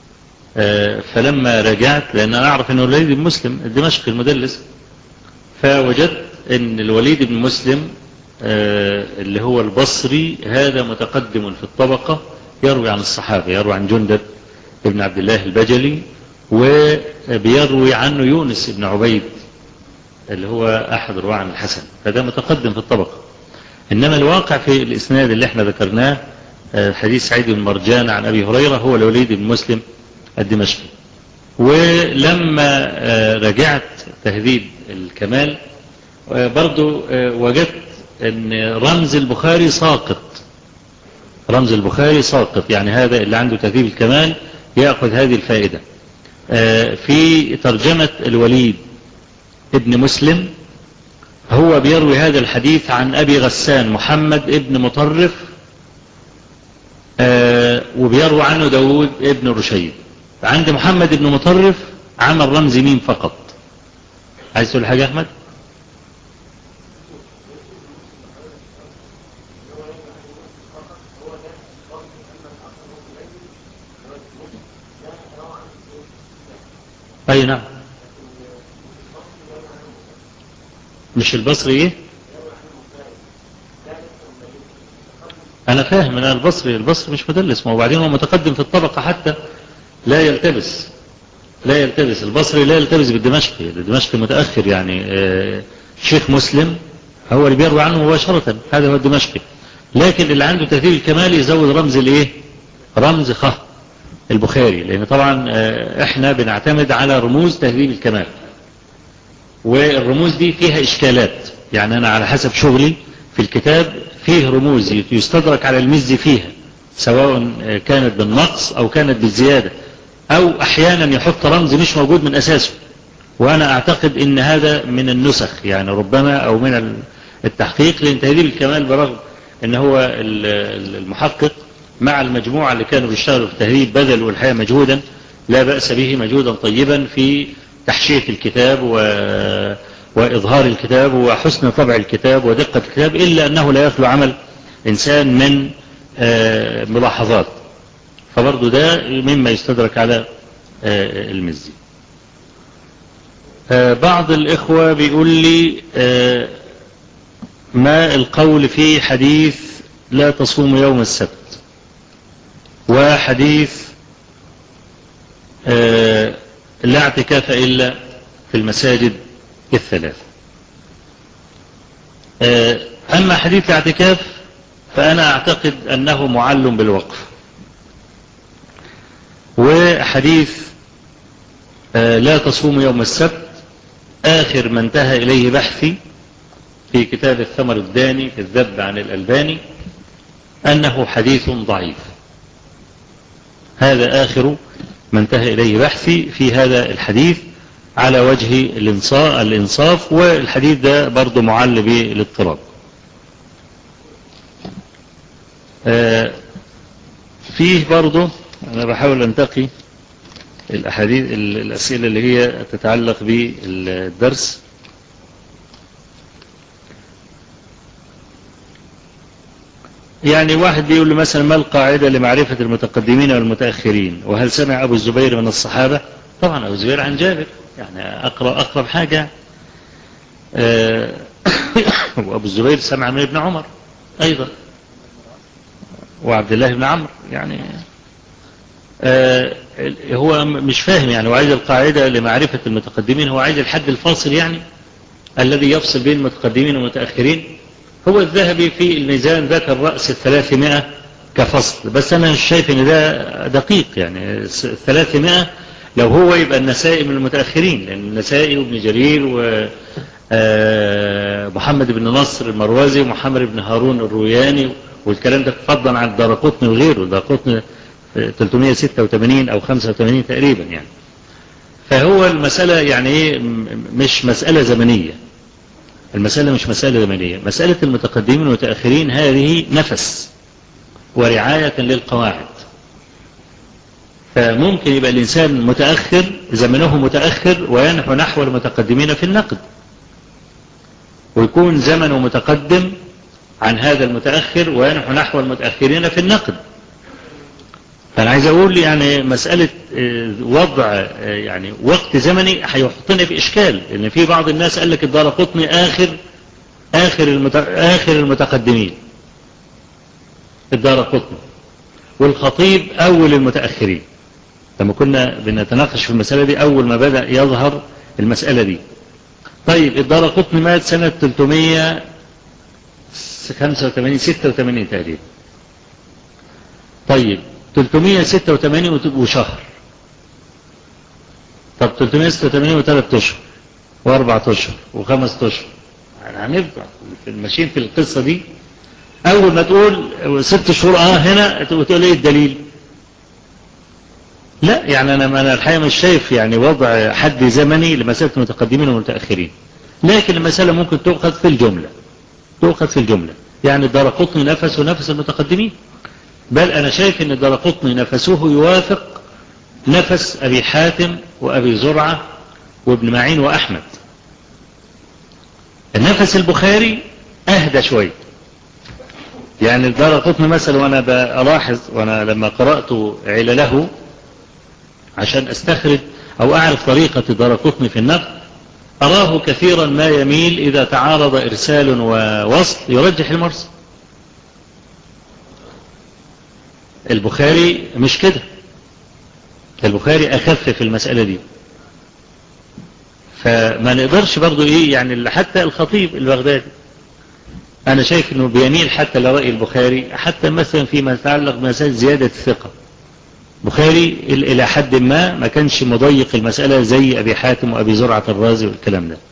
فلما رجعت، لأن أنا أعرف أنه الوليد بن مسلم الدمشقي المدلس، فوجدت أن الوليد بن مسلم اللي هو البصري هذا متقدم في الطبقة، يروي عن الصحابة، يروي عن جندب بن عبد الله البجلي، وبيروي عنه يونس بن عبيد اللي هو أحد رواة عن الحسن، فده متقدم في الطبقة. إنما الواقع في الإسناد اللي احنا ذكرناه حديث سعيد بن مرجان عن أبي هريرة هو الوليد بن مسلم الدمشقي. ولما رجعت تهذيب الكمال برضو وجدت أن رمز البخاري ساقط، يعني هذا اللي عنده تهذيب الكمال يأخذ هذه الفائدة. في ترجمة الوليد ابن مسلم هو بيروي هذا الحديث عن أبي غسان محمد ابن مطرف، وبيروي عنه داود ابن رشيد. عند محمد ابن مطرف عمل رمز ميم فقط. عايز تقول حاجة يا أحمد؟ أي نعم. مش البصري إيه؟ أنا فاهم. أنا البصري مش مدلس، ما وبعدين هو متقدم في الطبقة حتى لا يلتبس. البصري لا يلتبس بالدمشقي، الدمشقي متأخر يعني. شيخ مسلم هو اللي بيروي عنه مباشرة، هذا هو الدمشقي. لكن اللي عنده تهذيب الكمال يزود رمز الايه؟ رمز خ البخاري، لأن طبعا احنا بنعتمد على رموز تهذيب الكمال، والرموز دي فيها إشكالات. يعني أنا على حسب شغلي في الكتاب فيه رموز يستدرك على المزي فيها، سواء كانت بالنقص أو كانت بالزيادة، أو أحيانا يحط رمز مش موجود من أساسه. وأنا أعتقد أن هذا من النسخ يعني ربما، أو من التحقيق، لأن تهذيب الكمال برغم أن هو المحقق مع المجموعة اللي كانوا بيشتغلوا في التهذيب بذلوا الحقيقة مجهودا لا بأس به، مجهودا طيبا في تحشية الكتاب وإظهار الكتاب وحسن طبع الكتاب ودقة الكتاب، إلا أنه لا يخلو عمل إنسان من ملاحظات. فبرضو ده مما يستدرك على المزي. بعض الإخوة بيقول لي ما القول في حديث لا تصوم يوم السبت، وحديث لا اعتكاف إلا في المساجد الثلاث. أما حديث الاعتكاف فأنا أعتقد أنه معلم بالوقف، وحديث لا تصوم يوم السبت آخر ما انتهى إليه بحثي في كتاب الثمر الداني في الذب عن الألباني أنه حديث ضعيف. هذا آخر ما انتهى إليه بحثي في هذا الحديث على وجه الإنصاف، والحديث ده برضو معل بالاضطراب. فيه برضو أنا بحاول أنتقي الأسئلة اللي هي تتعلق بالدرس. يعني واحد بيقول له مثلا ما القاعدة لمعرفة المتقدمين والمتأخرين، وهل سمع أبو الزبير من الصحابة؟ طبعا أبو الزبير عن جابر، يعني أقرب حاجة. وأبو الزبير سمع من ابن عمر أيضا، وعبد الله بن عمرو. يعني هو مش فاهم، يعني وعايز القاعدة لمعرفة المتقدمين، هو عايز الحد الفاصل يعني الذي يفصل بين المتقدمين والمتأخرين. هو الذهبي في الميزان ذكر رأس 300 كفصل، بس أنا مش شايف إن ده دقيق. يعني 300 لو هو يبقى النسائي من المتأخرين، لأن النسائي وابن جرير ومحمد بن نصر المروزي ومحمد بن هارون الروياني والكلام ده، فضلا عن الدارقطني وغيره. الدارقطني 386 أو 85 تقريبا يعني. فهو المسألة يعني ايه، مش مسألة زمنية. المسألة مش مسألة زمنية، مسألة المتقدمين والمتأخرين هذه نفس ورعاية للقواعد. فممكن يبقى الإنسان متأخر، زمنه متأخر وينحو نحو المتقدمين في النقد، ويكون زمنه متقدم عن هذا المتأخر وينحو نحو المتأخرين في النقد. فأنا عايز أقول يعني مسألة وضع يعني وقت زمني هيحطنا في إشكال، لأن في بعض الناس قال لك الدارقطني آخر المتقدمين، الدارقطني، والخطيب أول المتأخرين. لما كنا بنتناقش في المسألة دي أول ما بدأ يظهر المسألة دي. طيب الدارقطني مات سنة 385 86 تقريبا. طيب 386 وشهر، طب 386 و3 أشهر و4 أشهر و5 أشهر، يعني هنفضل ماشيين في القصة دي. أول ما تقول 6 شهور هنا تقول إيه الدليل؟ لا يعني أنا الحقيقة مش شايف يعني وضع حد زمني لمسألة المتقدمين والمتأخرين، لكن المسألة ممكن تؤخذ في الجملة. يعني الدارقطني نفس ونفس المتقدمين، بل أنا شايف أن الدارقطني نفسه يوافق نفس أبي حاتم وأبي زرعة وابن معين وأحمد. النفس البخاري أهدى شوي. يعني الدارقطني مثلا، وأنا بلاحظ وأنا لما قرأت علله عشان أستخرج أو أعرف طريقة الدارقطني في النقد، أراه كثيرا ما يميل إذا تعارض إرسال ووصل يرجح المرسل. البخاري مش كده، البخاري أخف في المسألة دي. فما نقدرش برضو إيه يعني، حتى الخطيب البغدادي أنا شايف أنه بيميل حتى لرأي البخاري، حتى مثلا فيما يتعلق بمسألة زيادة الثقة. بخاري إلى حد ما كانش مضيق المسألة زي أبي حاتم وأبي زرعة الرازي والكلام ده.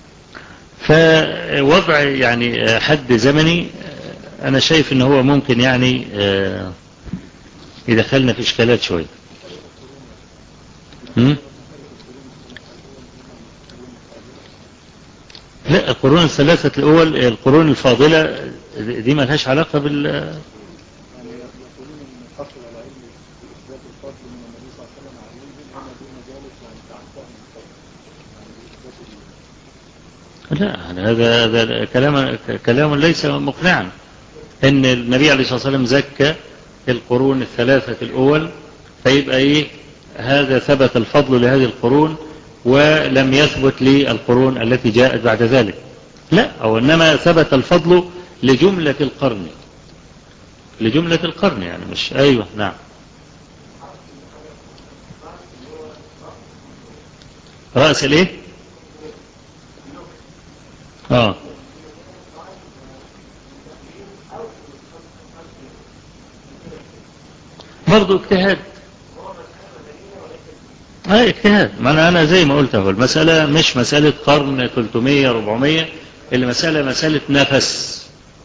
فوضع يعني حد زمني أنا شايف أنه هو ممكن يعني يدخلنا في إشكالات شوية. لا، القرون الثلاثة الأول القرون الفاضلة دي ما لهاش علاقة بال. لا هذا كلام ليس مقنعا. ان النبي عليه الصلاة والسلام زكى القرون الثلاثة الأول، فيبقى ايه هذا ثبت الفضل لهذه القرون ولم يثبت للقرون التي جاءت بعد ذلك. لا، أو إنما ثبت الفضل لجملة القرن يعني مش. أيوة نعم. رأس الايه؟ برضو اجتهاد. اجتهاد. ما أنا زي ما قلت، هو المسألة مش مسألة قرن 300 400، اللي مسألة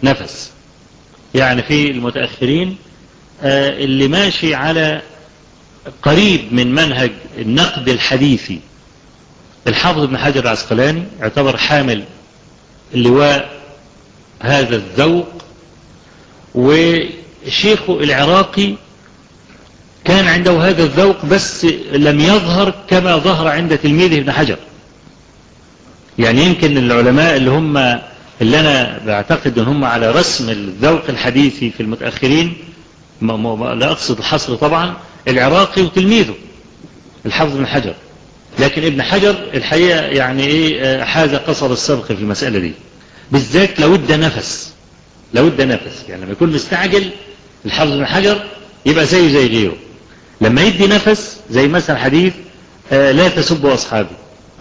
نفس. يعني في المتأخرين اللي ماشي على قريب من منهج النقد الحديثي. الحافظ ابن حجر العسقلاني يعتبر حامل اللواء هذا الذوق، وشيخه العراقي كان عنده هذا الذوق بس لم يظهر كما ظهر عند تلميذه ابن حجر. يعني يمكن العلماء اللي أنا بعتقد أن هم على رسم الذوق الحديثي في المتأخرين، لا أقصد الحصر طبعا، العراقي وتلميذه الحافظ ابن حجر. لكن ابن حجر الحقيقة يعني إيه حاز قصر السبق في المسألة دي بالذات. لو ادى نفس يعني لما يكون مستعجل الحافظ ابن حجر يبقى زي غيره. لما يدي نفس زي مثلا حديث لا تسبوا أصحابي.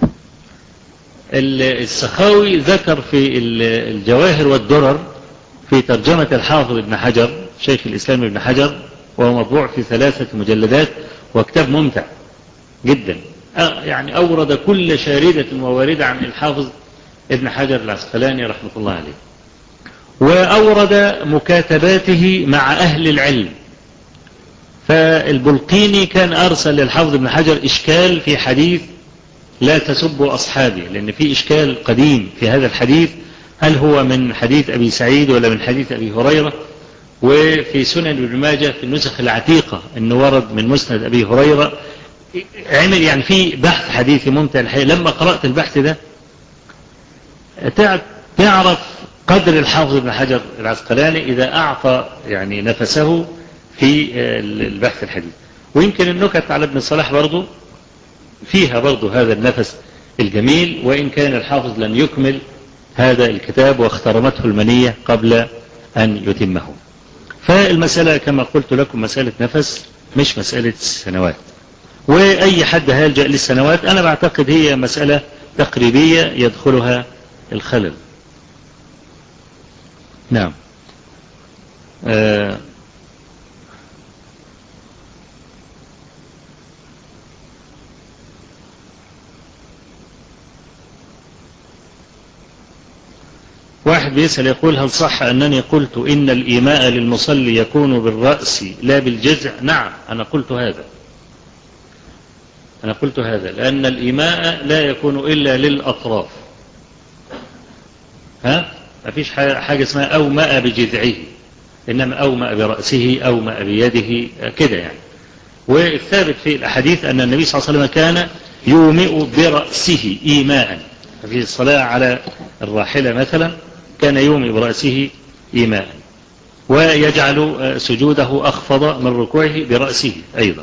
السخاوي ذكر في الجواهر والدرر في ترجمة الحافظ ابن حجر شيخ الإسلام ابن حجر، وهو مطبوع في 3 مجلدات وكتاب ممتع جدا، يعني أورد كل شاردة وواردة عن الحافظ ابن حجر العسقلاني رحمة الله عليه، وأورد مكاتباته مع أهل العلم. فالبلقيني كان أرسل للحافظ ابن حجر إشكال في حديث لا تسبوا أصحابي، لأن في إشكال قديم في هذا الحديث، هل هو من حديث أبي سعيد ولا من حديث أبي هريرة؟ وفي سنن ابن ماجه في النسخ العتيقة أنه ورد من مسند أبي هريرة. عمل يعني في بحث حديثي ممتع الحقيقة. لما قرأت البحث ده تعرف قدر الحافظ ابن حجر العسقلاني إذا أعطى يعني نفسه في البحث الحديث. ويمكن النكت على ابن صلاح برضو فيها برضو هذا النفس الجميل، وإن كان الحافظ لم يكمل هذا الكتاب واخترمته المنية قبل أن يتمه. فالمسألة كما قلت لكم مسألة نفس مش مسألة سنوات، وأي حد هيلجأ للسنوات أنا بعتقد هي مسألة تقريبية يدخلها الخلل. نعم. واحد بيسأل يقول هل صح أنني قلت إن الإيماء للمصلي يكون بالرأس لا بالجذع؟ نعم أنا قلت هذا لأن الإيماء لا يكون إلا للأطراف. ما فيش حاجة اسمها أومأ بجذعه، إنما أومأ برأسه أومأ بيده كده يعني. والثابت في الأحاديث أن النبي صلى الله عليه وسلم كان يومئ برأسه إيماء في الصلاة على الراحلة مثلا، كان يومئ برأسه إيماء، ويجعل سجوده أخفض من ركوعه برأسه أيضا.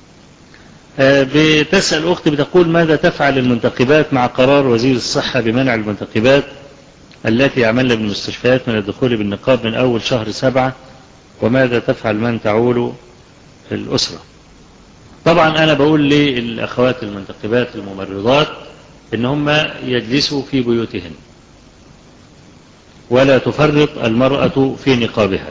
بتسأل أختي بتقول ماذا تفعل المنتقبات مع قرار وزير الصحة بمنع المنتقبات التي يعملن بالمستشفيات من الدخول بالنقاب من أول شهر 7، وماذا تفعل من تعول الأسرة؟ طبعا أنا بقول للأخوات المنتقبات الممرضات إن هم يجلسوا في بيوتهن ولا تفرط المرأة في نقابها.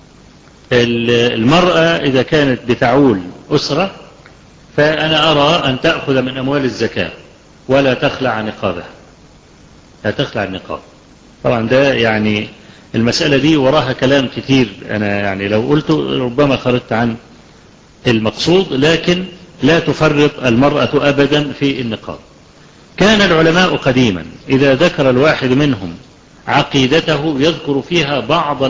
المرأة إذا كانت بتعول أسرة فأنا أرى أن تأخذ من أموال الزكاة ولا تخلع نقابها، لا تخلع النقاب. طبعا ده يعني المسألة دي وراها كلام كتير، أنا يعني لو قلت ربما خرجت عن المقصود، لكن لا تفرط المرأة أبدا في النقاب. كان العلماء قديما إذا ذكر الواحد منهم عقيدته يذكر فيها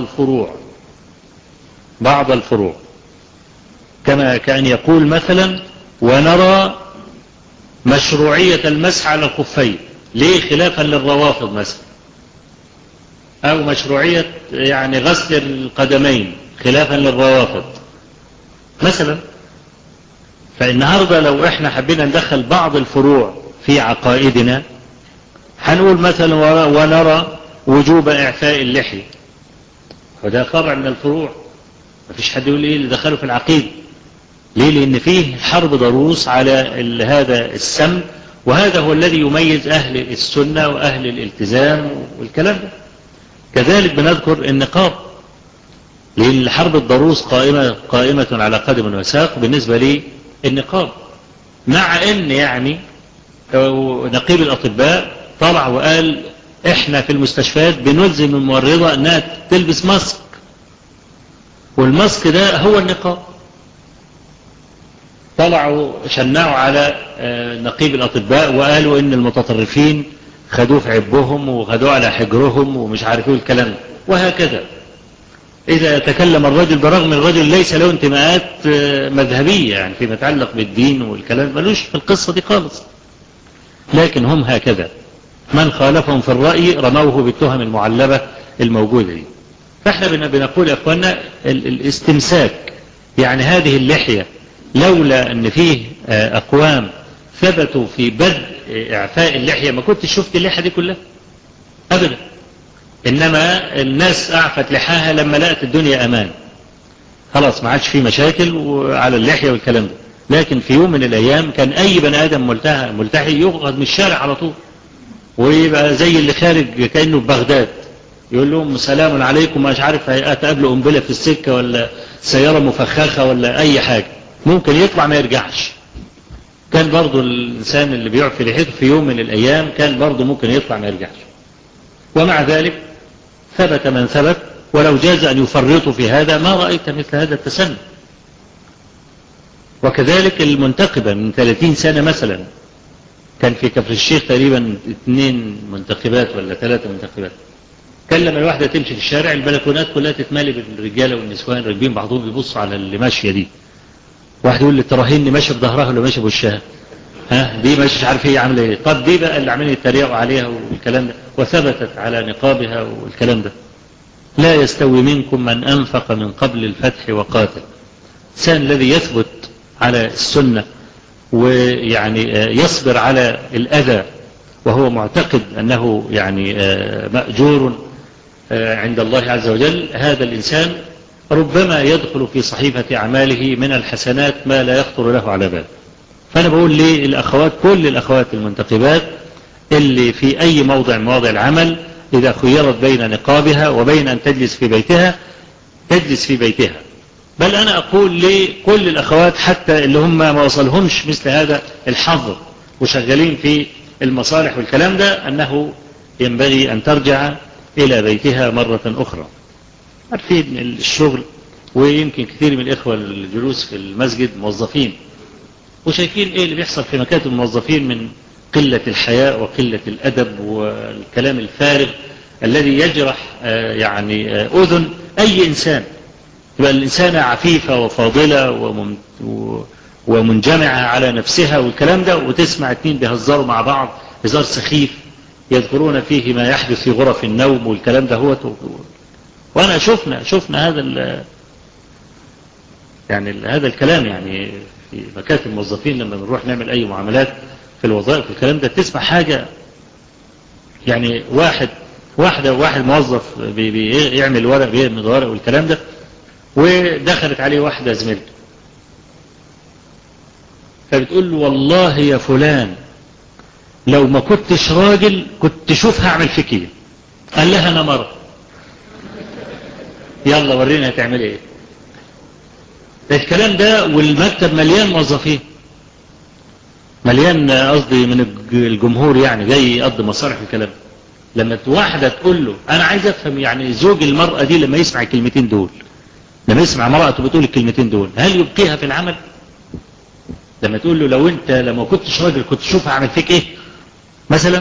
بعض الفروع كما كان يقول مثلا ونرى مشروعية المسح على الخفين، ليه؟ خلافا للروافض مثلا، أو مشروعية يعني غسل القدمين خلافا للروافض مثلا. فالنهاردة لو احنا حبينا ندخل بعض الفروع في عقائدنا هنقول مثلا ونرى وجوب إعفاء اللحية، وده فرع من الفروع. مفيش حد يقول ايه اللي دخله في العقيدة، ليه؟ لأن فيه حرب ضروس على هذا السم، وهذا هو الذي يميز أهل السنة وأهل الالتزام والكلام ده. كذلك بنذكر النقاب، لأن حرب الضروس قائمة على قدم وساق بالنسبة للنقاب، مع أن يعني نقيب الأطباء طلع وقال احنا في المستشفيات بنلزم الممرضة انها تلبس ماسك، والماسك ده هو النقاب. طلعوا شنعوا على نقيب الأطباء وقالوا إن المتطرفين خدوه في عبهم وخدوه على حجرهم ومش عارفوا الكلام، وهكذا. إذا تكلم الرجل برغم الرجل ليس له انتماءات مذهبية يعني فيما يتعلق بالدين والكلام، ملوش في القصة دي خالص، لكن هم هكذا، من خالفهم في الرأي رموه بالتهم المعلبة الموجودة دي. فاحنا بنقول يا أخوانا الاستمساك، يعني هذه اللحية لولا أن فيه أقوام ثبتوا في بدء إعفاء اللحية ما كنت شفت اللحية دي كلها أبدا، إنما الناس أعفت لحاها لما لقت الدنيا أمان، خلاص ما عادش فيه مشاكل على اللحية والكلام ده. لكن في يوم من الأيام كان أي بني آدم ملتحي يغض من الشارع على طول، ويبقى زي اللي خارج كأنه في بغداد، يقول لهم سلام عليكم، مش عارف هتقابلوا قنبلة في السكة ولا سيارة مفخخة ولا أي حاجة، ممكن يطلع ما يرجعش. كان برضو الإنسان اللي بيعفي لحيته في يوم من الأيام كان برضو ممكن يطلع ما يرجعش، ومع ذلك ثبت من ثبت، ولو جاز أن يفرطوا في هذا ما رأيت مثل هذا التسنن. وكذلك المنتقبة من 30 سنة مثلا، كان في كفر الشيخ تقريبا 2 منتخبات ولا 3 منتخبات، كان لما الواحدة تمشي في الشارع البلكونات كلها تتمالي بالرجالة والنسوان راكبين بعضهم بيبصوا على اللي ماشية دي، واحد يقول لي تراهن ماشي بظهرها ولا ماشي بوشها، دي ماشي مش عارف هي عامله ايه، طب دي بقى اللي عاملين يتريقوا عليها والكلام ده، وثبتت على نقابها والكلام ده. لا يستوي منكم من أنفق من قبل الفتح وقاتل. الإنسان الذي يثبت على السنة ويعني يصبر على الأذى وهو معتقد أنه يعني مأجور عند الله عز وجل، هذا الإنسان ربما يدخل في صحيفة أعماله من الحسنات ما لا يخطر له على بال. فأنا بقول للأخوات، كل الأخوات المنتقبات اللي في أي موضع من مواضع العمل، إذا خيرت بين نقابها وبين أن تجلس في بيتها تجلس في بيتها. بل أنا أقول لكل الأخوات حتى اللي هم ما وصلهمش مثل هذا الحظ وشغالين في المصالح والكلام ده، أنه ينبغي أن ترجع إلى بيتها مرة أخرى. عارفين الشغل، ويمكن كثير من الإخوة الجلوس في المسجد موظفين، وشايفين إيه اللي بيحصل في مكاتب الموظفين من قلة الحياء وقلة الأدب والكلام الفارغ الذي يجرح يعني أذن أي إنسان. يبقى الإنسانة عفيفة وفاضلة ومنجمعة على نفسها والكلام ده، وتسمع 2 بيهزروا مع بعض هزار سخيف يذكرون فيه ما يحدث في غرف النوم والكلام ده هو. وأنا شفنا هذا الكلام يعني في مكاتب الموظفين لما بنروح نعمل أي معاملات في الوظائف والكلام ده، تسمع حاجة يعني واحد موظف بيعمل ورق والكلام ده، ودخلت عليه واحدة زميلته فبتقول له والله يا فلان لو ما كنتش راجل كنت شوف هعمل فيك ايه. قال لها انا مرة. يلا ورينا هتعمل ايه. الكلام ده والمكتب مليان موظفين، مليان قصدي من الجمهور يعني جاي يقضي مصالح الكلام. لما واحدة تقول له انا عايز افهم يعني زوج المرأة دي لما يسمع الكلمتين دول، لما يسمع مرأته بتقول الكلمتين دول هل يبقيها في العمل؟ لما تقول له لو انت لما كنتش راجل كنت شوف هعمل فيك ايه مثلا،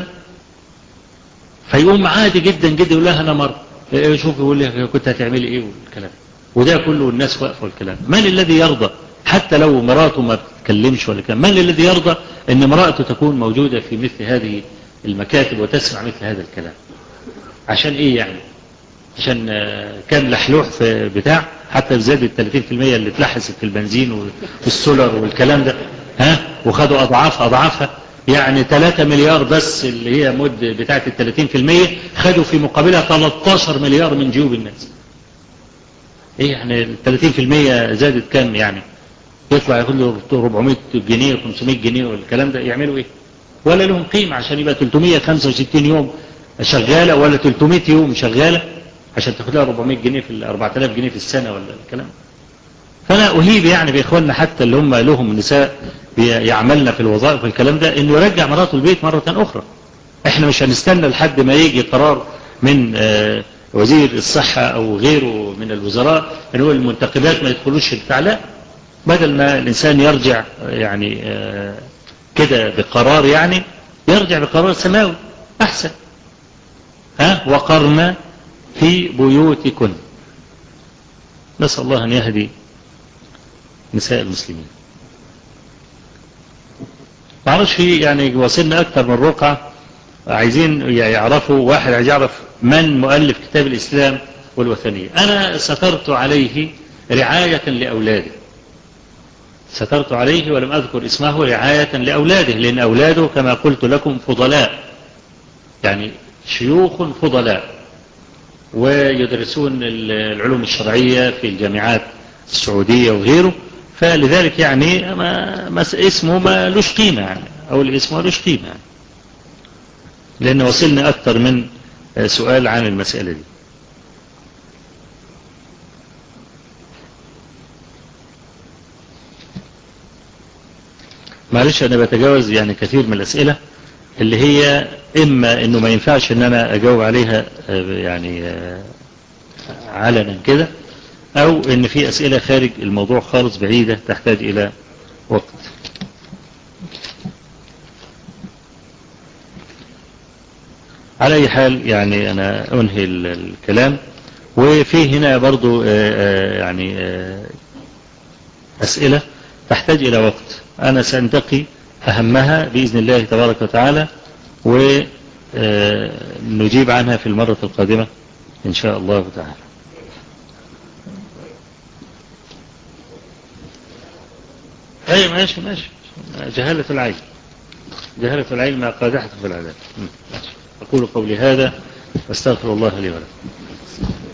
فيقوم عادي جدا جدا يقول لها انا مرة شوف يقول لي كنت هتعملي ايه والكلام. وده كله الناس واقفه والكلام. من الذي يرضى حتى لو مراته ما بتتكلمش ولا كلام، من الذي يرضى ان مراته تكون موجودة في مثل هذه المكاتب وتسمع مثل هذا الكلام؟ عشان ايه يعني؟ عشان كان لحلوح في بتاع حتى بزيادة 30% اللي اتلحست في البنزين والسولر والكلام ده، وخدوا اضعافها يعني 3 مليار بس اللي هي مد بتاعة 30%، خدوا في مقابلها 13 مليار من جيوب الناس. ايه يعني 30% زادت كام يعني؟ يطلع ياخد له 400 جنيه و500 جنيه والكلام ده، يعملوا ايه؟ ولا لهم قيمة عشان يبقى 365 يوم شغالة ولا 300 يوم شغالة عشان تاخد لها 400 جنيه في 4000 جنيه في السنة ولا الكلام. فانا اهيب يعني باخواننا حتى اللي هم لهم نساء يعملنا في الوظائف والكلام ده انه يرجع مراته البيت مرة اخرى. احنا مش هنستنى لحد ما يجي قرار من وزير الصحة او غيره من الوزراء ان هو المنتقبات ما يدخلوش البتاع، لا بدل ما الإنسان يرجع يعني كده بقرار، يعني يرجع بقرار سماوي أحسن. وقرن في بيوتكن. نسأل الله أن يهدي نساء المسلمين. معرفش في يعني وصلنا أكثر من رقعة عايزين يعرفوا. واحد عايز يعرف من مؤلف كتاب الإسلام والوثنية. أنا سترت عليه رعاية لأولاده، سترت عليه ولم أذكر اسمه رعاية لأولاده، لأن أولاده كما قلت لكم فضلاء، يعني شيوخ فضلاء، ويدرسون العلوم الشرعية في الجامعات السعودية وغيره. فلذلك يعني ما اسمه ما لوش قيمة، يعني أو الاسم ما لوش قيمة يعني، لأن وصلنا أكثر من سؤال عن المسألة دي. معلش أنا بتجاوز يعني كثير من الأسئلة اللي هي إما إنه ما ينفعش إن أنا أجاوب عليها يعني علنا كده، أو إن في أسئلة خارج الموضوع خالص بعيدة تحتاج إلى وقت. على أي حال يعني أنا أنهي الكلام. وفي هنا برضو يعني أسئلة تحتاج إلى وقت، أنا سأنتقي أهمها بإذن الله تبارك وتعالى، ونجيب عنها في المرة القادمة إن شاء الله تعالى. أي ماشي ماشي. جهالة العلم، جهالة العلم قادحة في العذاب. أقول قولي هذا واستغفر الله لي ولكم.